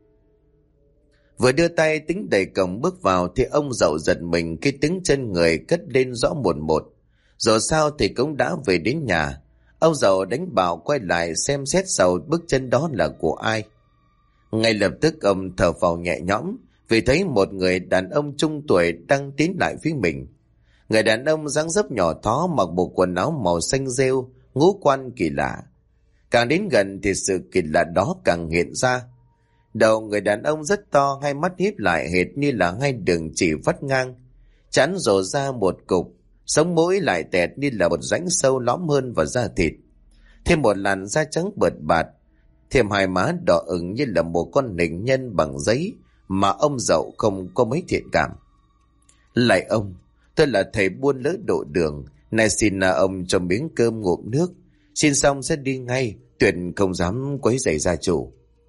Vừa đưa tay tính đẩy cổng bước vào thì ông Dậu giật mình khi tiếng chân người cất lên rõ một một. Rồi sao thì cũng đã về đến nhà. Ông Dậu đánh bảo quay lại xem xét sau bước chân đó là của ai. Ngay lập tức ông thở phào nhẹ nhõm vì thấy một người đàn ông trung tuổi đang tiến lại phía mình. Người đàn ông dáng dấp nhỏ thó, mặc bộ quần áo màu xanh rêu, ngũ quan kỳ lạ. Càng đến gần thì sự kỳ lạ đó càng hiện ra. Đầu người đàn ông rất to, hai mắt híp lại hệt như là hai đường chỉ vắt ngang. Trán rổ ra một cục, sống mũi lại tẹt như là một rãnh sâu lõm hơn vào da thịt. Thêm một làn da trắng bợt bạt, thêm hai má đỏ ửng như là một con nịnh nhân bằng giấy mà ông Dậu không có mấy thiện cảm. Lạy ông, tôi là thầy buôn lỡ độ đường, nay xin ông cho miếng cơm ngụm nước, xin xong sẽ đi ngay, tuyệt không dám quấy rầy gia chủ.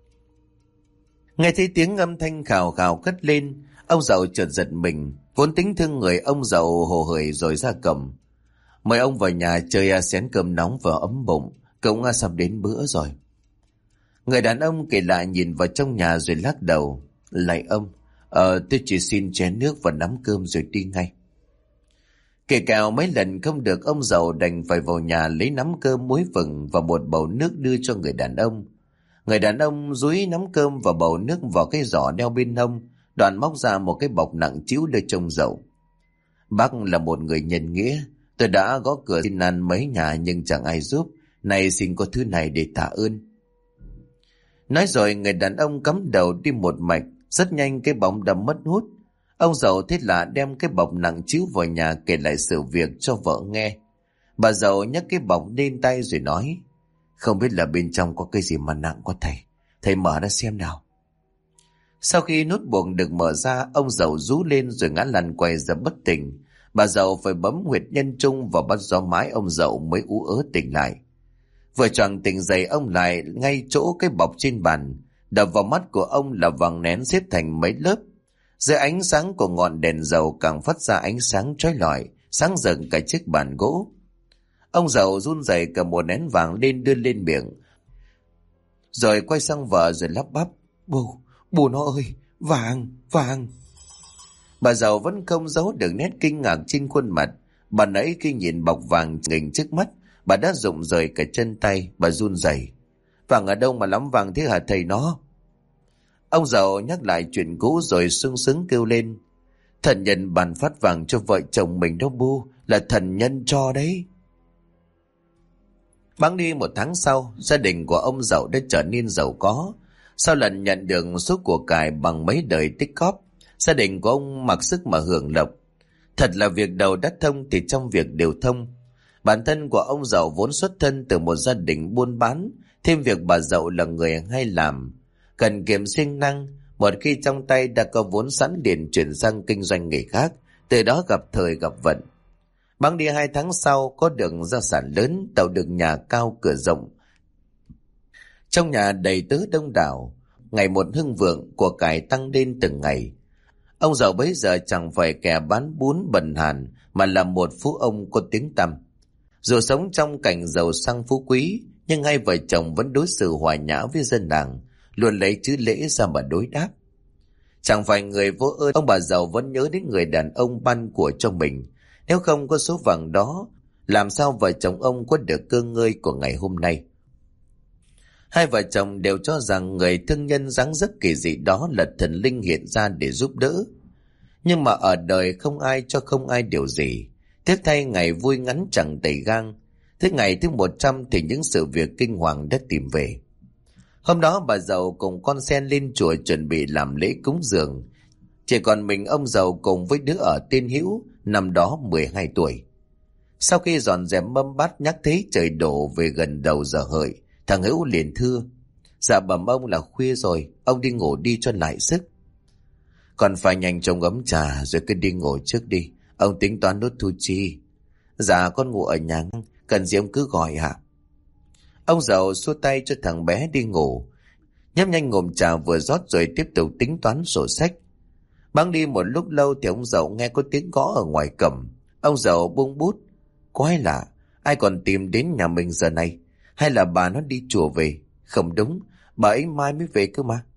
Nghe thấy tiếng âm thanh khào khào cất lên, ông Dậu chợt giật mình, vốn tính thương người ông Dậu hồ hởi rồi ra cầm. Mời ông vào nhà chơi xén cơm nóng và ấm bụng, cũng sắp đến bữa rồi. Người đàn ông kể lại nhìn vào trong nhà rồi lắc đầu. Lạy ông, tôi chỉ xin chén nước và nắm cơm rồi đi ngay. Kể cào mấy lần không được, ông Dậu đành phải vào nhà lấy nắm cơm, muối vừng và một bầu nước đưa cho người đàn ông. Người đàn ông dúi nắm cơm và bầu nước vào cái giỏ đeo bên hông, đoạn móc ra một cái bọc nặng trĩu đưa cho ông Dậu. Bác là một người nhân nghĩa, tôi đã gõ cửa xin ăn mấy nhà nhưng chẳng ai giúp, nay xin có thứ này để tạ ơn. Nói rồi người đàn ông cắm đầu đi một mạch, rất nhanh cái bóng đã mất hút. Ông Dậu thế là đem cái bọc nặng trĩu vào nhà kể lại sự việc cho vợ nghe. Bà Dậu nhấc cái bọc lên tay rồi nói, không biết là bên trong có cái gì mà nặng quá thầy, thầy mở ra xem nào. Sau khi nút buộc được mở ra, ông Dậu rú lên rồi ngã lăn quay ra bất tỉnh. Bà Dậu phải bấm huyệt nhân trung và bắt gió mái ông Dậu mới ú ớ tỉnh lại. Vừa choàng tỉnh dậy, ông lại ngay chỗ cái bọc trên bàn, đập vào mắt của ông là vàng nén xếp thành mấy lớp. Dưới ánh sáng của ngọn đèn dầu càng phát ra ánh sáng chói lọi, sáng rực cả chiếc bàn gỗ. Ông Dậu run rẩy cầm một nén vàng lên đưa lên miệng, rồi quay sang vợ rồi lắp bắp, bố nó ơi, vàng. Bà Dậu vẫn không giấu được nét kinh ngạc trên khuôn mặt. Bà nãy khi nhìn bọc vàng nghình trước mắt, bà đã rụng rời cả chân tay, bà run rẩy. Vàng ở đâu mà lắm vàng thế hả thầy nó? Ông Dậu nhắc lại chuyện cũ rồi sung sướng kêu lên, thần nhân ban phát vàng cho vợ chồng mình đó bu, là thần nhân cho đấy. Bẵng đi 1 tháng sau, gia đình của ông Dậu đã trở nên giàu có. Sau lần nhận được số của cải bằng mấy đời tích góp, gia đình của ông mặc sức mà hưởng lộc. Thật là việc đầu đã thông thì trong việc đều thông. Bản thân của ông Dậu vốn xuất thân từ một gia đình buôn bán, thêm việc bà Dậu là người hay làm, cần kiệm siêng năng, một khi trong tay đã có vốn sẵn liền chuyển sang kinh doanh nghề khác, từ đó gặp thời gặp vận. Bẵng đi 2 tháng sau, có được gia sản lớn, tạo được nhà cao cửa rộng. Trong nhà đầy tớ đông đảo, ngày một hưng vượng, của cải tăng lên từng ngày. Ông Dậu bấy giờ chẳng phải kẻ bán bún bần hàn, mà là một phú ông có tiếng tăm. Dù sống trong cảnh giàu sang phú quý, nhưng hai vợ chồng vẫn đối xử hòa nhã với dân làng, luôn lấy chữ lễ ra mà đối đáp. Chẳng phải người vô ơn, ông bà Dậu vẫn nhớ đến người đàn ông ban của cho mình. Nếu không có số vàng đó, làm sao vợ chồng ông có được cơ ngơi của ngày hôm nay? Hai vợ chồng đều cho rằng người thương nhân dáng dấp kỳ dị đó là thần linh hiện ra để giúp đỡ. Nhưng mà ở đời không ai cho không ai điều gì. Tiếc thay ngày vui ngắn chẳng tẩy gang. Thế ngày thứ 100 thì những sự việc kinh hoàng đã tìm về. Hôm đó bà Dậu cùng con sen lên chùa chuẩn bị làm lễ cúng dường. Chỉ còn mình ông giàu cùng với đứa ở tên Hữu, năm đó 12 tuổi. Sau khi dọn dẹp mâm bát nhắc thấy trời đổ về gần đầu giờ hợi, thằng Hữu liền thưa: Dạ bẩm ông là khuya rồi, ông đi ngủ đi cho lại sức. Còn phải nhanh chóng ấm trà rồi cứ đi ngủ trước đi, ông tính toán nốt thu chi. Dạ con ngủ ở nhà, cần gì ông cứ gọi ạ. Ông giàu xua tay cho thằng bé đi ngủ, nhấp nhanh ngụm trà vừa rót rồi tiếp tục tính toán sổ sách. Bẵng đi một lúc lâu thì ông giàu nghe có tiếng gõ ở ngoài cổng. Ông giàu buông bút: Quái lạ, ai còn tìm đến nhà mình giờ này? Hay là bà nó đi chùa về? Không đúng, bà ấy mai mới về cơ mà.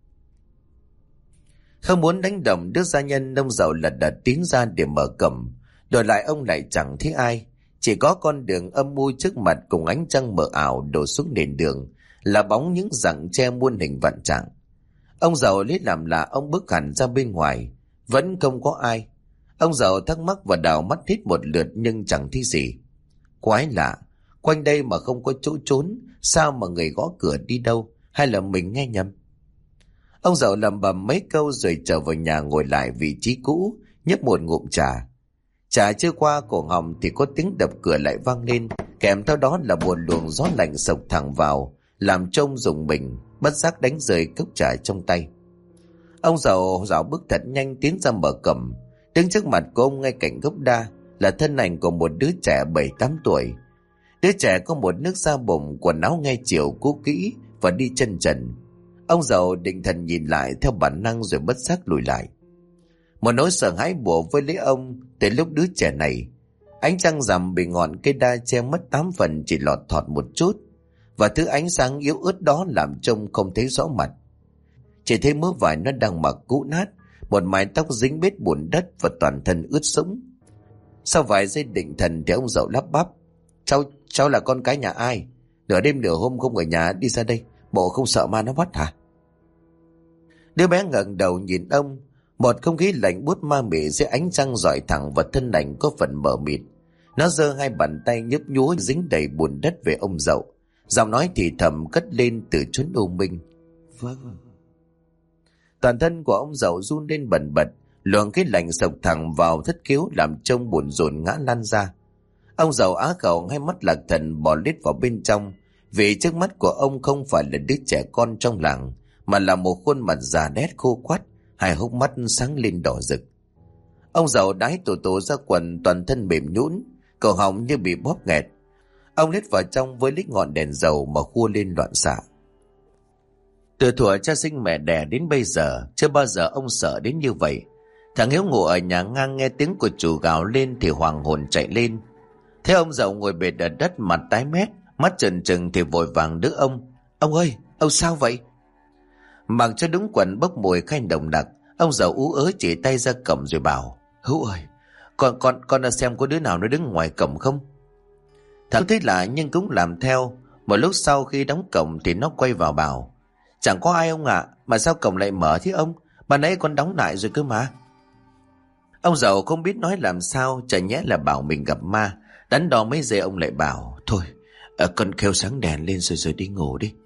Không muốn đánh động đứa gia nhân, ông giàu lật đật tiến ra để mở cổng. Đổi lại ông lại chẳng thấy ai, chỉ có con đường âm u trước mặt cùng ánh trăng mờ ảo đổ xuống nền đường, là bóng những rặng tre muôn hình vạn trạng. Ông giàu lấy làm lạ, ông bước hẳn ra bên ngoài, vẫn không có ai. Ông giàu thắc mắc và đảo mắt hết một lượt nhưng chẳng thấy gì. Quái lạ, quanh đây mà không có chỗ trốn, sao mà người gõ cửa đi đâu? Hay là mình nghe nhầm? Ông giàu lẩm bẩm mấy câu rồi trở vào nhà ngồi lại vị trí cũ, nhấp một ngụm trà. Trà chưa qua cổ họng thì có tiếng đập cửa lại vang lên, kèm theo đó là một luồng gió lạnh sộc thẳng vào, làm trông rùng mình, bất giác đánh rơi cốc trà trong tay. Ông giàu dạo bước thật nhanh tiến ra mở cổng. Đứng trước mặt của ông ngay cạnh gốc đa là thân ảnh của một đứa trẻ 7-8 tuổi. Đứa trẻ có một nước da bụng, quần áo ngay chiều cũ kỹ và đi chân trần. Ông giàu định thần nhìn lại theo bản năng rồi bất giác lùi lại. Một nỗi sợ hãi bủa vây lấy ông từ lúc đứa trẻ này. Ánh trăng rằm bị ngọn cây đa che mất 8 phần chỉ lọt thọt một chút, và thứ ánh sáng yếu ớt đó làm trông không thấy rõ mặt. Chỉ thấy mớ vải nó đang mặc cũ nát, một mái tóc dính bết bùn đất và toàn thân ướt sũng. Sau vài giây định thần thì ông giàu lắp bắp: Cháu là con cái nhà ai? Nửa đêm nửa hôm không ở nhà đi ra đây, bộ không sợ ma nó bắt hả? Đứa bé ngẩng đầu nhìn ông, một không khí lạnh buốt ma mị dưới ánh trăng rọi thẳng vào thân ảnh có phần mờ mịt. Nó giơ hai bàn tay nhấp nhúa dính đầy bùn đất về ông giàu, giọng nói thì thầm cất lên từ chốn u minh: Vâng. Toàn thân của ông giàu run lên bần bật, luồng khí lạnh sộc thẳng vào thất khiếu làm trông buồn rộn ngã lăn ra. Ông giàu á khẩu, hai mắt lạc thần bò lết vào bên trong, vì trước mắt của ông không phải là đứa trẻ con trong làng, mà là một khuôn mặt già đét khô quắt, hai hốc mắt sáng lên đỏ rực. Ông giàu đái tổ tổ ra quần, toàn thân mềm nhũn, cổ họng như bị bóp nghẹt. Ông lết vào trong với lít ngọn đèn dầu mà khua lên loạn xạ. Từ thuở cha sinh mẹ đẻ đến bây giờ, chưa bao giờ ông sợ đến như vậy. Thằng Hiếu ngủ ở nhà ngang nghe tiếng của chủ gào lên thì hoàng hồn chạy lên. Thấy ông giàu ngồi bệt ở đất, mặt tái mét, mắt trừng trừng thì vội vàng đỡ ông: Ông ơi, ông sao vậy? Mặc cho đúng quần bốc mùi khanh đồng đặc, ông giàu ú ớ chỉ tay ra cổng rồi bảo: Hữu ơi, con đã xem có đứa nào nó đứng ngoài cổng không? Thằng thấy lạ nhưng cũng làm theo. Một lúc sau khi đóng cổng thì nó quay vào bảo: Chẳng có ai ông ạ, mà sao cổng lại mở thế ông? Ban nãy con đóng lại rồi cơ mà. Ông giàu không biết nói làm sao, chả nhẽ là bảo mình gặp ma. Đắn đo mấy giây ông lại bảo: Thôi, con kêu sáng đèn lên rồi đi ngủ đi.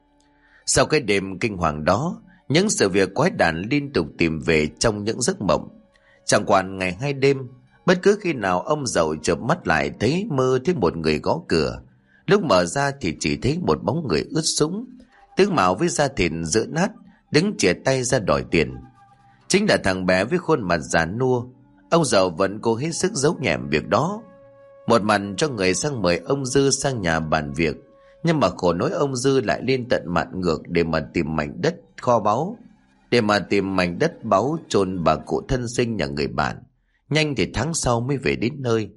Sau cái đêm kinh hoàng đó, những sự việc quái đản liên tục tìm về trong những giấc mộng. Chẳng quản ngày hay đêm, bất cứ khi nào ông giàu chợp mắt lại thấy mơ thấy một người gõ cửa. Lúc mở ra thì chỉ thấy một bóng người ướt sũng, tướng mạo với da thịt rữa nát, đứng chìa tay ra đòi tiền. Chính là thằng bé với khuôn mặt già nua. Ông giàu vẫn cố hết sức giấu nhẹm việc đó, một mặt cho người sang mời ông Dư sang nhà bàn việc, nhưng mà khổ nỗi ông Dư lại lên tận mạn ngược để mà tìm mảnh đất kho báu, để mà tìm mảnh đất báu chôn bà cụ thân sinh nhà người bạn. Nhanh thì tháng sau mới về đến nơi.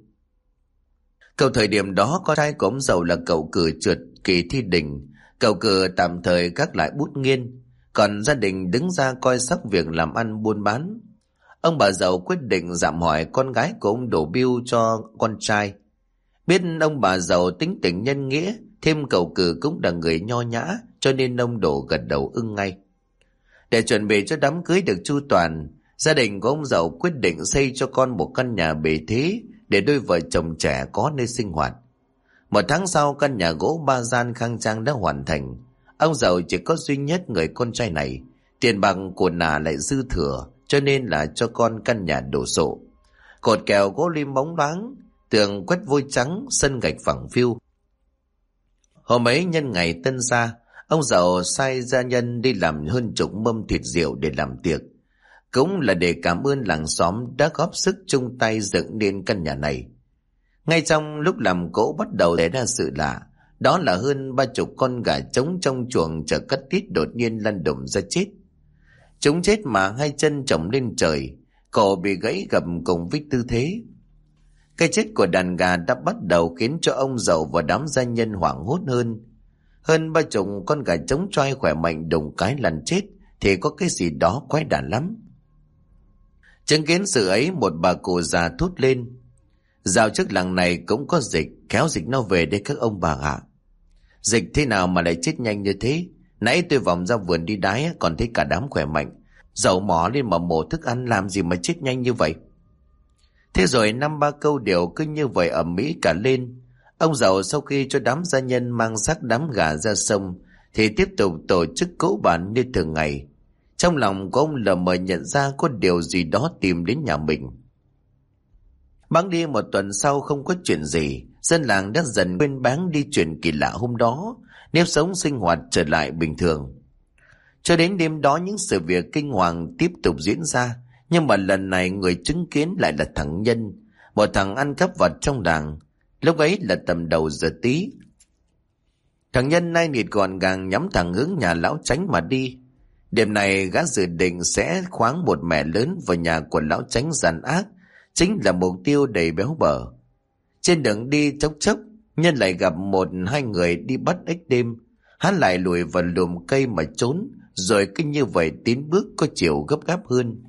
Cậu thời điểm đó con trai của ông giàu là cậu Cử trượt kỳ thi đình. Cậu Cử tạm thời gác lại bút nghiên, còn gia đình đứng ra coi sóc việc làm ăn buôn bán. Ông bà giàu quyết định dạm hỏi con gái của ông đổ bưu cho con trai. Biết ông bà giàu tính tình nhân nghĩa, thêm cậu Cử cũng là người nho nhã, cho nên ông đổ gật đầu ưng ngay. Để chuẩn bị cho đám cưới được chu toàn, gia đình của ông giàu quyết định xây cho con một căn nhà bề thế để đôi vợ chồng trẻ có nơi sinh hoạt. Một tháng sau, căn nhà gỗ 3 gian khang trang đã hoàn thành. Ông giàu chỉ có duy nhất người con trai này, tiền bạc của nà lại dư thừa, cho nên là cho con căn nhà đổ sộ. Cột kèo gỗ lim bóng loáng, tường quét vôi trắng, sân gạch phẳng phiu. Hôm ấy nhân ngày tân gia, ông giàu sai gia nhân đi làm hơn chục mâm thịt rượu để làm tiệc. Cũng là để cảm ơn làng xóm đã góp sức chung tay dựng nên căn nhà này. Ngay trong lúc làm cỗ bắt đầu xảy ra sự lạ, đó là hơn 30 con gà trống trong chuồng chở cắt tít đột nhiên lăn đùng ra chết. Chúng chết mà hai chân chồng lên trời, cổ bị gãy gập cùng với tư thế. Cái chết của đàn gà đã bắt đầu khiến cho ông giàu và đám gia nhân hoảng hốt hơn. Hơn 30 con gà trống choai khỏe mạnh đùng cái lăn chết thì có cái gì đó quái đản lắm. Chứng kiến sự ấy, một bà cụ già thốt lên: dạo trước làng này cũng có dịch, kéo dịch nó về đây các ông bà ạ. Dịch thế nào mà lại chết nhanh như thế? Nãy tôi vòng ra vườn đi đái còn thấy cả đám khỏe mạnh, dầu mỏ lên mà mổ thức ăn, làm gì mà chết nhanh như vậy? Thế rồi 5-3 câu đều cứ như vậy ầm ĩ cả lên. Ông giàu sau khi cho đám gia nhân mang xác đám gà ra sông thì tiếp tục tổ chức cỗ bàn như thường ngày. Trong lòng của ông lờ mờ nhận ra có điều gì đó tìm đến nhà mình. Bẵng đi một tuần sau không có chuyện gì, dân làng đã dần quên bẵng đi chuyện kỳ lạ hôm đó, nếp sống sinh hoạt trở lại bình thường. Cho đến đêm đó những sự việc kinh hoàng tiếp tục diễn ra, nhưng mà lần này người chứng kiến lại là thằng Nhân, một thằng ăn cắp vặt trong làng. Lúc ấy là tầm đầu giờ tí. Thằng Nhân nai nịt gọn gàng nhắm thẳng hướng nhà lão Chánh mà đi. Đêm này gã dự định sẽ khoáng một mẻ lớn vào nhà của lão Chánh gian ác, chính là mục tiêu đầy béo bở. Trên đường đi chốc chốc, Nhân lại gặp 1-2 người đi bắt ếch đêm. Hắn lại lùi vào lùm cây mà trốn, rồi cứ như vậy tiến bước có chiều gấp gáp hơn.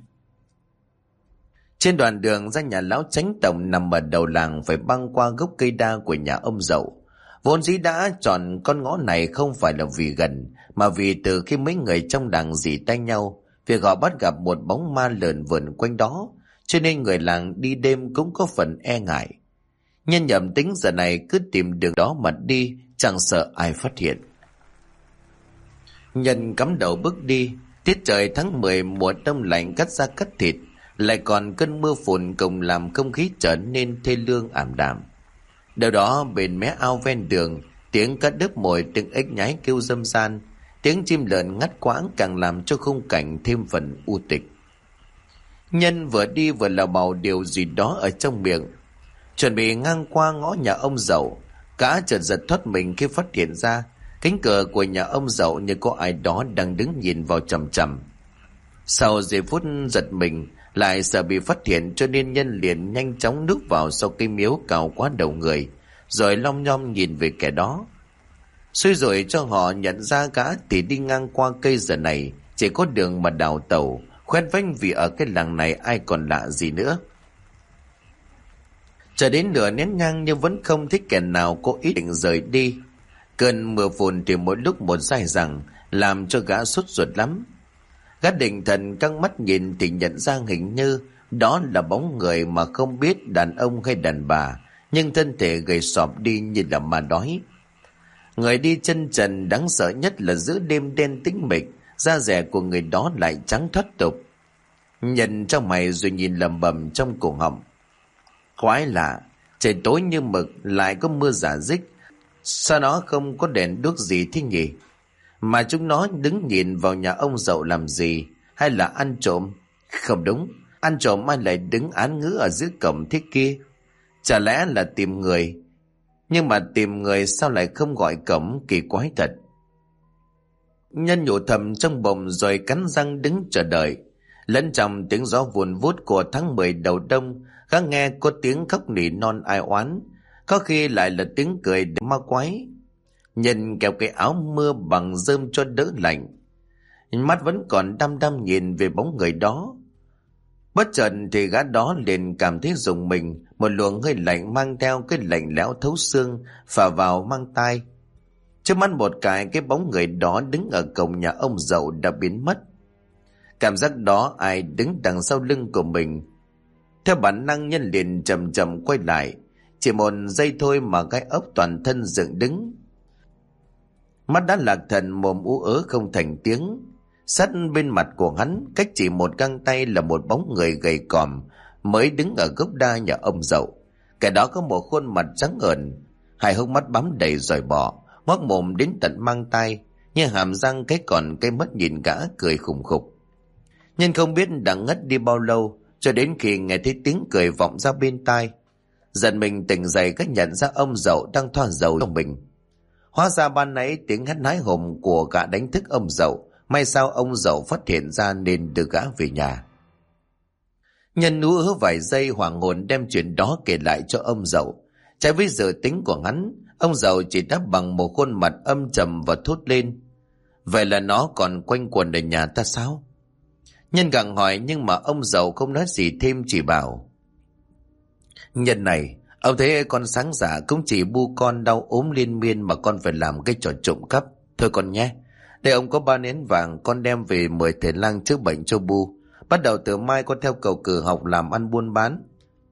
Trên đoạn đường ra nhà lão Chánh tổng nằm ở đầu làng phải băng qua gốc cây đa của nhà ông Dậu. Vốn dĩ đã chọn con ngõ này không phải là vì gần, mà vì từ khi mấy người trong làng rỉ tay nhau, việc họ bắt gặp một bóng ma lởn vởn quanh đó, cho nên người làng đi đêm cũng có phần e ngại. Nhân nhầm tính giờ này cứ tìm đường đó mà đi, chẳng sợ ai phát hiện. Nhân cắm đầu bước đi. Tiết trời tháng 10 mùa đông lạnh cắt da cắt thịt, lại còn cơn mưa phùn cùng làm không khí trở nên thê lương ảm đạm. Đâu đó bên mé ao ven đường, tiếng cá đớp mồi, tiếng ếch nhái kêu râm ran, tiếng chim lợn ngắt quãng càng làm cho khung cảnh thêm phần u tịch. Nhân vừa đi vừa lào bào điều gì đó ở trong miệng, chuẩn bị ngang qua ngõ nhà ông Dậu. Cá chợt giật thoát mình khi phát hiện ra cánh cửa của nhà ông Dậu như có ai đó đang đứng nhìn vào chằm chằm. Sau giây phút giật mình, lại sợ bị phát hiện, cho nên Nhân liền nhanh chóng núp vào sau cây miếu cao quá đầu người, rồi lom nhom nhìn về kẻ đó. Xui rồi cho họ nhận ra gã thì đi ngang qua cây giờ này chỉ có đường mà đào tẩu, khoét vách, vì ở cái làng này ai còn lạ gì nữa. Chờ đến nửa nén nhang nhưng vẫn không thích kẻ nào có ý định rời đi. Cơn mưa phùn thì mỗi lúc một dai dẳng, làm cho gã sốt ruột lắm. Gã định thần căng mắt nhìn thì nhận ra hình như đó là bóng người mà không biết đàn ông hay đàn bà, nhưng thân thể gầy xọp đi như là ma đói. Người đi chân trần, đáng sợ nhất là giữa đêm đen tĩnh mịch, da dẻ của người đó lại trắng thoát tục. Nhận trong mày rồi nhìn lầm bầm trong cổ họng. Quái lạ, trời tối như mực lại có mưa rả rích, sao nó không có đèn đuốc gì thế nhỉ? Mà chúng nó đứng nhìn vào nhà ông Dậu làm gì? Hay là ăn trộm? Không đúng, ăn trộm ai lại đứng án ngữ ở dưới cổng thế kia? Chả lẽ là tìm người? Nhưng mà tìm người sao lại không gọi cổng, kỳ quái thật. Nhân nhủ thầm trong bụng rồi cắn răng đứng chờ đợi. Lẫn trong tiếng gió vùn vút của tháng 10 đầu đông, gã nghe có tiếng khóc nỉ non ai oán, có khi lại là tiếng cười ma quái. Nhân kéo cái áo mưa bằng rơm cho đỡ lạnh, mắt vẫn còn đăm đăm nhìn về bóng người đó. Bất chợt thì gã đó liền cảm thấy rùng mình, một luồng hơi lạnh mang theo cái lạnh lẽo thấu xương phả vào mang tai. Trước mắt một cái bóng người đó đứng ở cổng nhà ông Dậu đã biến mất. Cảm giác đó ai đứng đằng sau lưng của mình. Theo bản năng Nhân liền chậm chậm quay lại. Chỉ một giây thôi mà gai ốc toàn thân dựng đứng. Mắt đã lạc thần, mồm ú ớ không thành tiếng. Sát bên mặt của hắn, cách chỉ một găng tay là một bóng người gầy còm mới đứng ở gốc đa nhà ông Dậu. Kẻ đó có một khuôn mặt trắng ngần, hai hốc mắt bám đầy dòi bọ, ngoác mồm đến tận mang tai, nhưng hàm răng cái còn cái mất nhìn gã cười khùng khục. Nhân không biết đã ngất đi bao lâu, cho đến khi nghe thấy tiếng cười vọng ra bên tai. Giật mình tỉnh dậy, cách nhận ra ông Dậu đang thoa dầu trong mình. Hóa ra ban nãy tiếng hét hái hùng của gã đánh thức ông Dậu. May sao ông Dậu phát hiện ra nên đưa gã về nhà. Nhân nú ớ vài giây hoảng hồn đem chuyện đó kể lại cho ông Dậu. Trái với dự tính của hắn, ông Dậu chỉ đáp bằng một khuôn mặt âm trầm và thốt lên: vậy là nó còn quanh quẩn ở nhà ta sao? Nhân gặng hỏi, nhưng mà ông Dậu không nói gì thêm, chỉ bảo: Nhân này, ông thấy con sáng giả cũng chỉ bu con đau ốm liên miên mà con phải làm cái trò trộm cắp. Thôi con nhé, đây ông có 3 nén vàng, con đem về 10 thầy lang chữa bệnh cho bu. Bắt đầu từ mai con theo cậu cử học làm ăn buôn bán.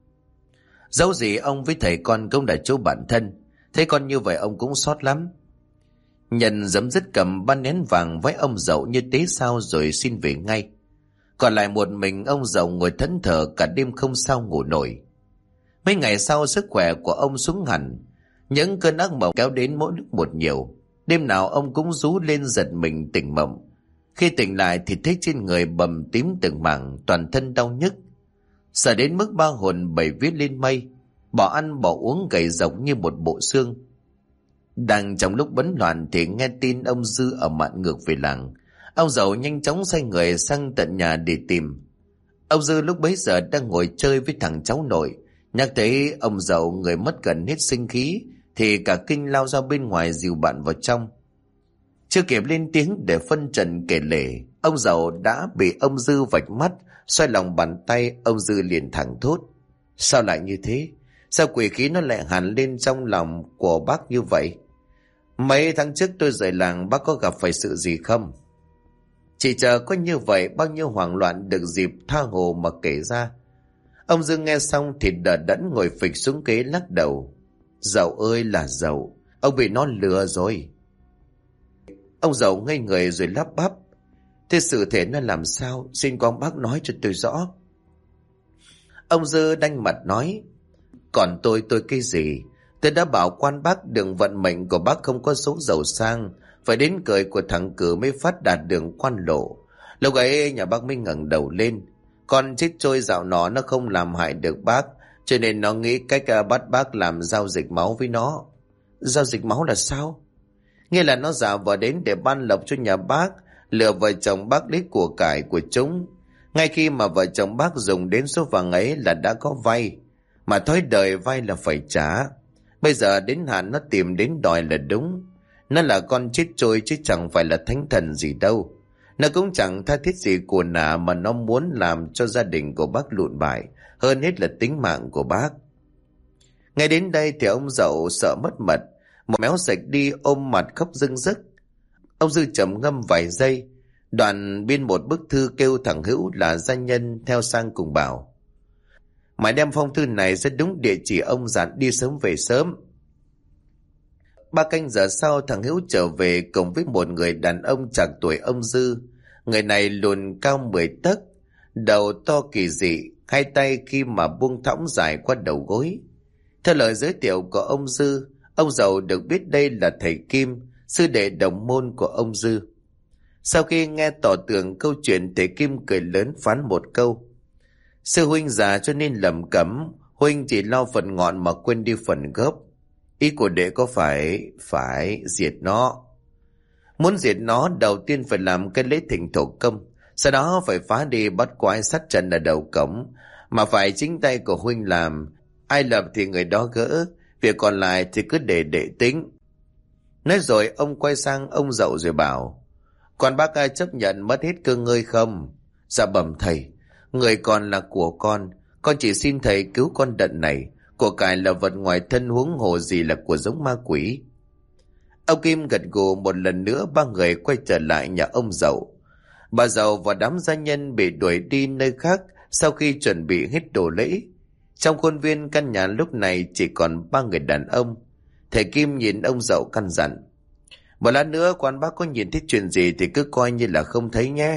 Dẫu gì ông với thầy con cũng là chỗ bạn thân, thấy con như vậy ông cũng xót lắm. Nhân giấm dứt cầm 3 nén vàng với ông Dậu như tế sao rồi xin về ngay. Còn lại một mình ông Dậu ngồi thẫn thờ cả đêm không sao ngủ nổi. Mấy ngày sau sức khỏe của ông xuống hẳn, những cơn ác mộng kéo đến mỗi lúc một nhiều. Đêm nào ông cũng rú lên giật mình tỉnh mộng. Khi tỉnh lại thì thấy trên người bầm tím từng mảng, toàn thân đau nhức, sợ đến mức 3 hồn 7 vía lên mây, bỏ ăn bỏ uống gầy rộc như một bộ xương. Đang trong lúc bấn loạn thì nghe tin ông Dư ở mạn ngược về làng. Ông Dậu nhanh chóng xoay người sang tận nhà để tìm. Ông Dư lúc bấy giờ đang ngồi chơi với thằng cháu nội. Nhắc thấy ông Dậu người mất gần hết sinh khí thì cả kinh lao ra bên ngoài dìu bạn vào trong. Chưa kịp lên tiếng để phân trần kể lể, ông Dậu đã bị ông Dư vạch mắt. Xoay lòng bàn tay, ông Dư liền thẳng thốt: sao lại như thế? Sao quỷ khí nó lại hằn lên trong lòng của bác như vậy? Mấy tháng trước tôi rời làng, bác có gặp phải sự gì không? Chỉ chờ có như vậy, bao nhiêu hoảng loạn được dịp tha hồ mà kể ra. Ông Dương nghe xong thì đờ đẫn ngồi phịch xuống ghế lắc đầu: Dậu ơi là Dậu, ông bị nó lừa rồi. Ông Dậu ngây người rồi lắp bắp: thế sự thể nó làm sao? Xin con bác nói cho tôi rõ. Ông Dư đanh mặt nói: còn tôi cái gì? Tôi đã bảo quan bác đường vận mệnh của bác không có số giàu sang, phải đến cười của thằng Cử mới phát đạt đường quan lộ. Lúc ấy nhà bác mới ngẩng đầu lên. Con chết trôi dạo nó không làm hại được bác, cho nên nó nghĩ cách bắt bác làm giao dịch máu với nó. Giao dịch máu là sao? Nghĩa là nó giả vờ đến để ban lộc cho nhà bác, lừa vợ chồng bác lấy của cải của chúng. Ngay khi mà vợ chồng bác dùng đến số vàng ấy là đã có vay, mà thói đời vay là phải trả. Bây giờ đến hạn nó tìm đến đòi là đúng. Nó là con chết trôi chứ chẳng phải là thánh thần gì đâu. Nó cũng chẳng tha thiết gì của nạ, mà nó muốn làm cho gia đình của bác lụn bại, hơn hết là tính mạng của bác. Ngay đến đây thì ông Dậu sợ mất mật, một méo sạch đi ôm mặt khóc rưng rức. Ông Dư trầm ngâm vài giây, đoạn biên một bức thư kêu thằng Hữu là gia nhân theo sang cùng bảo: mày đem phong thư này rất đúng địa chỉ ông dặn, đi sớm về sớm. 3 canh giờ sau, thằng Hữu trở về cùng với một người đàn ông chạc tuổi ông Dư. Người này lùn cao 10 tấc, đầu to kỳ dị, hai tay khi mà buông thõng dài qua đầu gối. Theo lời giới thiệu của ông Dư, ông Dậu được biết đây là thầy Kim, sư đệ đồng môn của ông Dư. Sau khi nghe tỏ tường câu chuyện, thầy Kim cười lớn phán một câu: sư huynh già cho nên lầm cẩm, huynh chỉ lo phần ngọn mà quên đi phần gốc. Ý của đệ có phải diệt nó. Muốn diệt nó, đầu tiên phải làm cái lễ thỉnh thổ công, sau đó phải phá đi bắt quái sát trận ở đầu cổng, mà phải chính tay của huynh làm. Ai lập thì người đó gỡ, việc còn lại thì cứ để đệ tính. Nói rồi ông quay sang ông Dậu rồi bảo: còn bác ai chấp nhận mất hết cơ ngơi không? Dạ bẩm thầy, người còn là của con chỉ xin thầy cứu con đận này. Của cải là vật ngoài thân, huống hồ gì là của giống ma quỷ. Ông Kim gật gù một lần nữa. 3 người quay trở lại nhà ông Dậu. Bà Dậu và đám gia nhân bị đuổi đi nơi khác sau khi chuẩn bị hết đồ lễ. Trong khuôn viên căn nhà lúc này chỉ còn 3 người đàn ông. Thầy Kim nhìn ông Dậu căn dặn: Một lát nữa quan bác có nhìn thấy chuyện gì thì cứ coi như là không thấy nhé.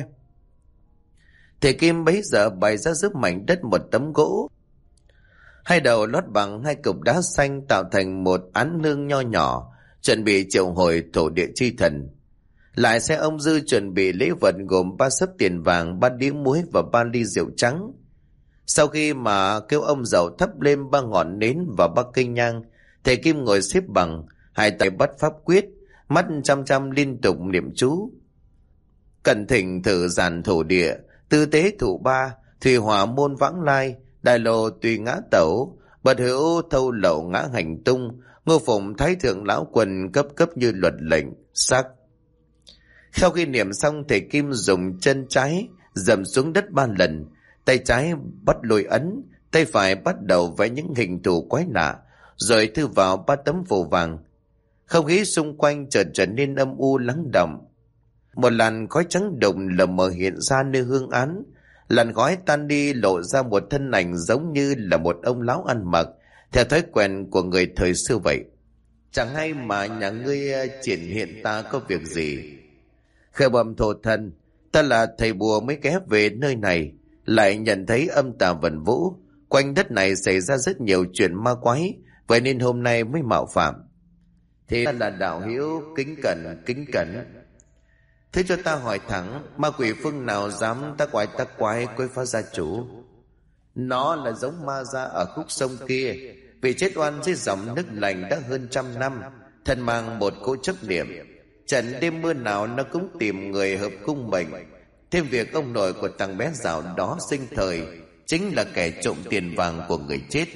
Thầy Kim bấy giờ bày ra giúp mảnh đất một tấm gỗ, hai đầu lót bằng hai cục đá xanh tạo thành một án nương nho nhỏ, chuẩn bị triệu hồi thổ địa chi thần. Lại xe ông Dư chuẩn bị lễ vật gồm 3 sấp tiền vàng, 3 đĩa muối và 3 ly rượu trắng. Sau khi mà kêu ông Dậu thắp lên 3 ngọn nến và 3 cây nhang, thầy Kim ngồi xếp bằng, hai tay bắt pháp quyết, mắt chăm chăm liên tục niệm chú. Cẩn thỉnh thử giản thổ địa, tư tế thủ ba, thủy hỏa môn vãng lai, đại lộ tùy ngã tẩu, bật hữu thâu lậu ngã hành tung, ngô phụng thái thượng lão quần cấp cấp như luật lệnh, sắc. Sau khi niệm xong, thầy Kim dùng chân trái dầm xuống đất 3 lần, tay trái bắt lôi ấn, tay phải bắt đầu vẽ những hình thù quái lạ, rồi thư vào 3 tấm phù vàng. Không khí xung quanh chợt trở nên âm u lắng đọng. Một làn khói trắng đục lờ mờ hiện ra nơi hương án. Làn khói tan đi lộ ra một thân ảnh giống như là một ông lão ăn mặc theo thói quen của người thời xưa vậy. Chẳng hay mà nhà ngươi triển hiện ta có việc gì? Khởi bẩm thổ thần, ta là thầy bùa mới ghé về nơi này, lại nhận thấy âm tà vần vũ. Quanh đất này xảy ra rất nhiều chuyện ma quái, vậy nên hôm nay mới mạo phạm. Thì ta là đạo hữu kính cẩn. Thế cho ta hỏi thẳng, ma quỷ phương nào dám tác quái quấy phá gia chủ? Nó là giống ma ra ở khúc sông kia, vì chết oan dưới dòng nước lành đã hơn 100 năm, thân mang một cỗ chấp niệm. Trận đêm mưa nào nó cũng tìm người hợp cung mệnh. Thêm việc ông nội của thằng bé Dạo đó sinh thời chính là kẻ trộm tiền vàng của người chết.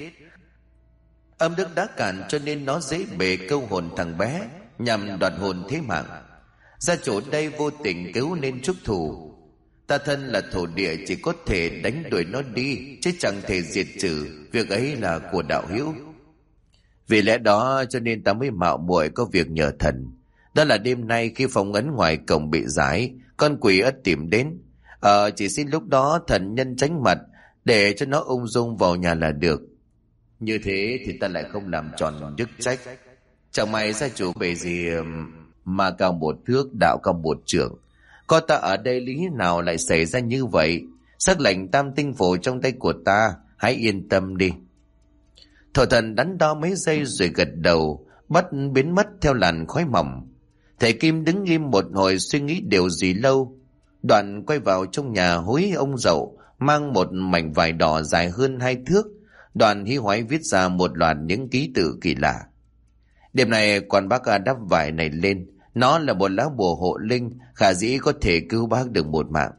Âm đức đã cản cho nên nó dễ bề câu hồn thằng bé, nhằm đoạt hồn thế mạng. Gia chủ đây vô tình cứu nên chuốc thù. Ta thân là thổ địa chỉ có thể đánh đuổi nó đi, chứ chẳng thể diệt trừ. Việc ấy là của đạo hữu. Vì lẽ đó cho nên ta mới mạo muội có việc nhờ thần. Đó là đêm nay khi phong ấn ngoài cổng bị giải, con quỷ ất tìm đến. Chỉ xin lúc đó thần nhân tránh mặt, để cho nó ung dung vào nhà là được. Như thế thì ta lại không làm tròn chức trách. Chẳng may gia chủ bề gì mà cao 1 thước, đạo cao 1 trượng. Có ta ở đây lý nào lại xảy ra như vậy? Sắc lệnh tam tinh phổ trong tay của ta, hãy yên tâm đi. Thổ thần đắn đo mấy giây rồi gật đầu, bắt biến mất theo làn khói mỏng. Thầy Kim đứng im một hồi suy nghĩ điều gì lâu, đoạn quay vào trong nhà hối ông Dậu mang một mảnh vải đỏ dài hơn 2 thước. Đoàn hí hoáy viết ra một loạt những ký tự kỳ lạ. Đêm này quan bác đắp vải này lên, nó là một lá bùa hộ linh, khả dĩ có thể cứu bác được một mạng.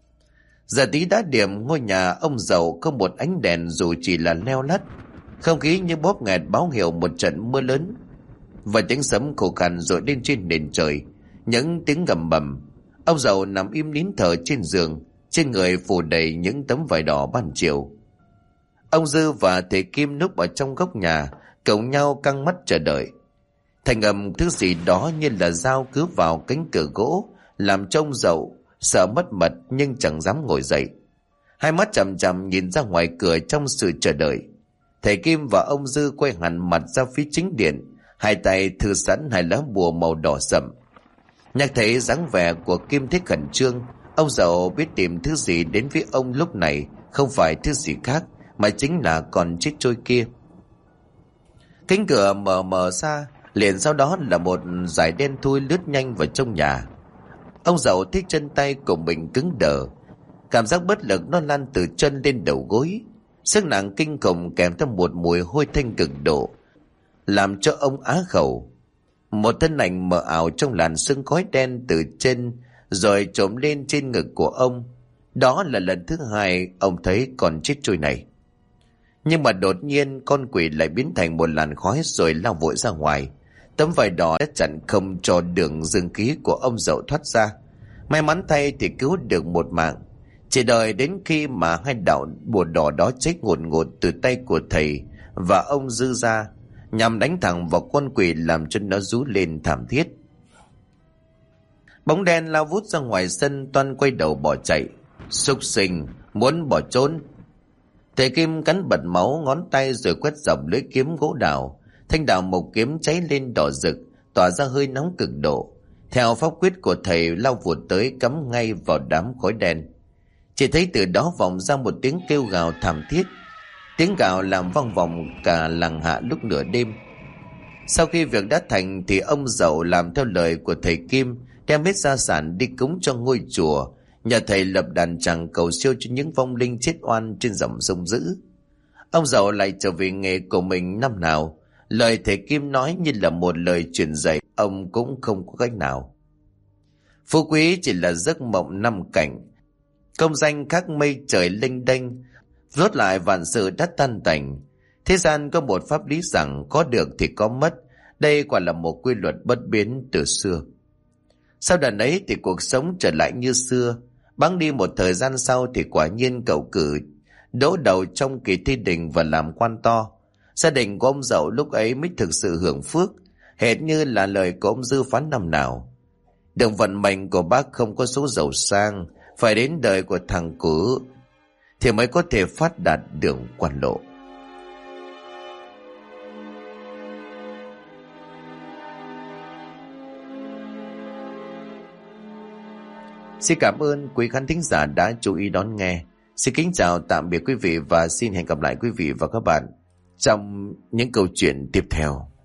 Giờ tí đã điểm, ngôi nhà ông Dậu có một ánh đèn dù chỉ là leo lắt, không khí như bóp nghẹt báo hiệu một trận mưa lớn. Và tiếng sấm khô khàn rội lên trên nền trời, những tiếng gầm bầm. Ông Dậu nằm im nín thở trên giường, trên người phủ đầy những tấm vải đỏ ban chiều. Ông Dư và thầy Kim núp ở trong góc nhà, cõng nhau căng mắt chờ đợi. Thành âm thứ gì đó như là dao cứa vào cánh cửa gỗ, làm cho ông Dậu sợ mất mật nhưng chẳng dám ngồi dậy. Hai mắt chằm chằm nhìn ra ngoài cửa trong sự chờ đợi. Thầy Kim và ông Dư quay hẳn mặt ra phía chính điện, hai tay thư sẵn 2 lá bùa màu đỏ sậm. Nhắc thấy dáng vẻ của Kim thế khẩn trương, ông Dậu biết tìm thứ gì đến với ông lúc này không phải thứ gì khác, mà chính là con chết trôi kia. Cánh cửa mở ra, liền sau đó là một dải đen thui lướt nhanh vào trong nhà. Ông Dậu thấy chân tay của mình cứng đờ, cảm giác bất lực nó lan từ chân lên đầu gối. Sức nặng kinh khủng kèm theo một mùi hôi tanh cực độ, làm cho ông á khẩu. Một thân ảnh mờ ảo trong làn sương khói đen từ trên rồi trồm lên trên ngực của ông. Đó là lần thứ 2 ông thấy con chết trôi này. Nhưng mà đột nhiên con quỷ lại biến thành một làn khói rồi lao vội ra ngoài. Tấm vải đỏ đã chặn không cho đường dương khí của ông Dậu thoát ra. May mắn thay thì cứu được một mạng. Chỉ đợi đến khi mà 2 đạo bùa đỏ đó chết ngột ngột từ tay của thầy và ông Dư ra, nhằm đánh thẳng vào con quỷ làm cho nó rú lên thảm thiết. Bóng đen lao vút ra ngoài sân, toan quay đầu bỏ chạy. Súc sinh, muốn bỏ trốn. Thầy Kim cắn bật máu ngón tay rồi quét dọc lưỡi kiếm gỗ đào. Thanh đào mộc kiếm cháy lên đỏ rực, tỏa ra hơi nóng cực độ. Theo pháp quyết của thầy lao vụt tới cắm ngay vào đám khói đen. Chỉ thấy từ đó vọng ra một tiếng kêu gào thảm thiết. Tiếng gào làm vang vọng cả làng Hạ lúc nửa đêm. Sau khi việc đã thành thì ông Dậu làm theo lời của thầy Kim, đem hết gia sản đi cúng cho ngôi chùa, nhờ thầy lập đàn tràng cầu siêu cho những vong linh chết oan trên dòng sông dữ. Ông Dậu lại trở về nghề của mình năm nào. Lời thầy Kim nói như là một lời truyền dạy, ông cũng không có cách nào. Phú quý chỉ là giấc mộng năm cảnh, công danh khác mây trời lênh đênh, rốt lại vạn sự đã tan tành. Thế gian có một pháp lý rằng có được thì có mất, đây quả là một quy luật bất biến từ xưa. Sau đợt ấy thì cuộc sống trở lại như xưa. Bẵng đi một thời gian sau thì quả nhiên cậu cử đỗ đầu trong kỳ thi đình và làm quan to. Gia đình của ông Dậu lúc ấy mới thực sự hưởng phước, hệt như là lời của ông Dư phán năm nào. Đường vận mệnh của bác không có số giàu sang, phải đến đời của thằng Cử thì mới có thể phát đạt đường quan lộ. Xin cảm ơn quý khán thính giả đã chú ý đón nghe. Xin kính chào tạm biệt quý vị và xin hẹn gặp lại quý vị và các bạn trong những câu chuyện tiếp theo.